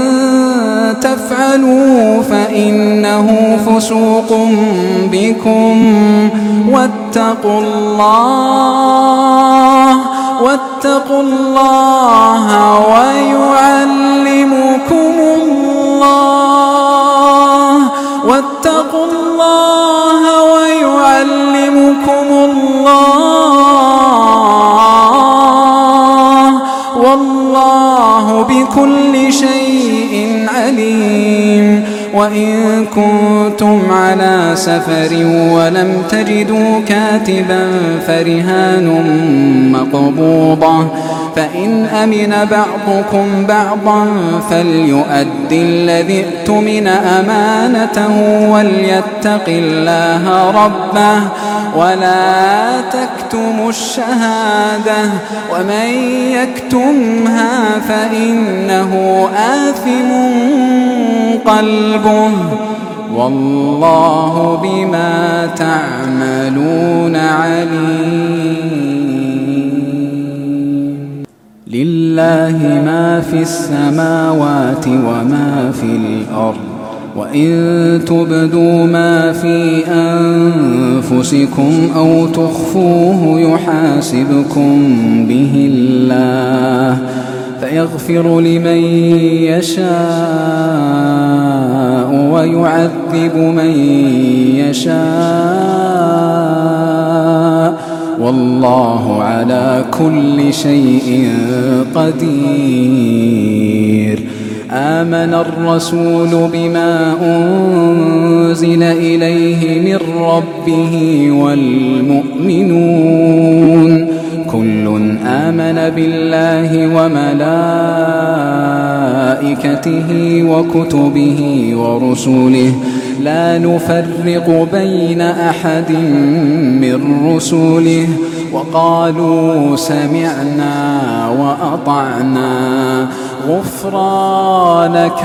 تفعلوا فإنه فسوق بكم واتقوا الله ويعلمكم الله والله بكل شيء عليم. وإن كنتم على سفر ولم تجدوا كاتبا فرهان مقبوضة فإن أمن بعضكم بعضا فليؤدي الذي اؤتمن أمانته وليتق الله ربه ولا تكتموا الشهادة ومن يكتمها فإنه آثم قلبه والله بما تعملون عليم. لله ما في السماوات وما في الأرض وإن تبدوا ما في أنفسكم أو تخفوه يحاسبكم به الله فيغفر لمن يشاء ويعذب من يشاء والله على كل شيء قدير. آمن الرسول بما أنزل إليه من ربه والمؤمنون كل آمن بالله وملائكته وكتبه ورسله لا نفرق بين أحد من رسله وقالوا سمعنا وأطعنا غفرانك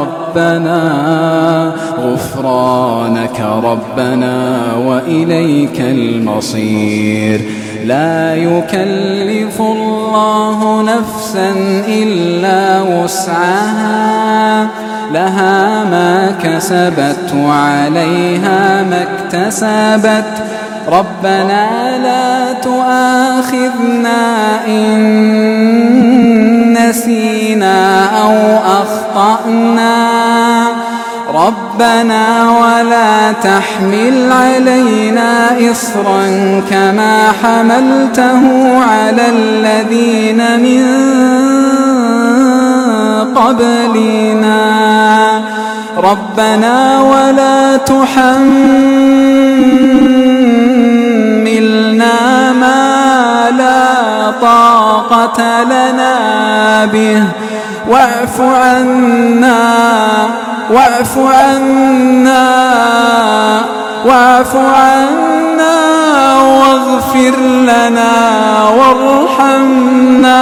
ربنا وإليك المصير لا يكلف الله نفسا إلا وسعها لها ما كسبت وعليها ما اكتسبت ربنا لا تؤاخذنا إن نسينا أو أخطأنا ربنا ولا تحمل علينا إصرا كما حملته على الذين من قبلنا ربنا ولا تحملنا ما لا طاقة لنا به واعف عنا واغفر لنا وارحمنا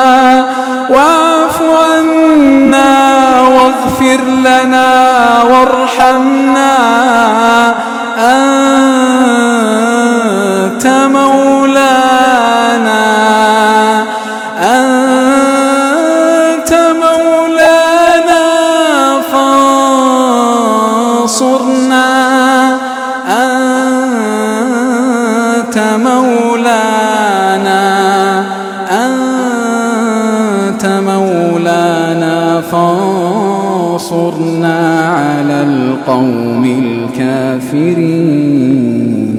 واعف عنا واغفر لنا وارحمنا أنت مولانا فانصرنا أنت مولانا فانصرنا على القوم الكافرين.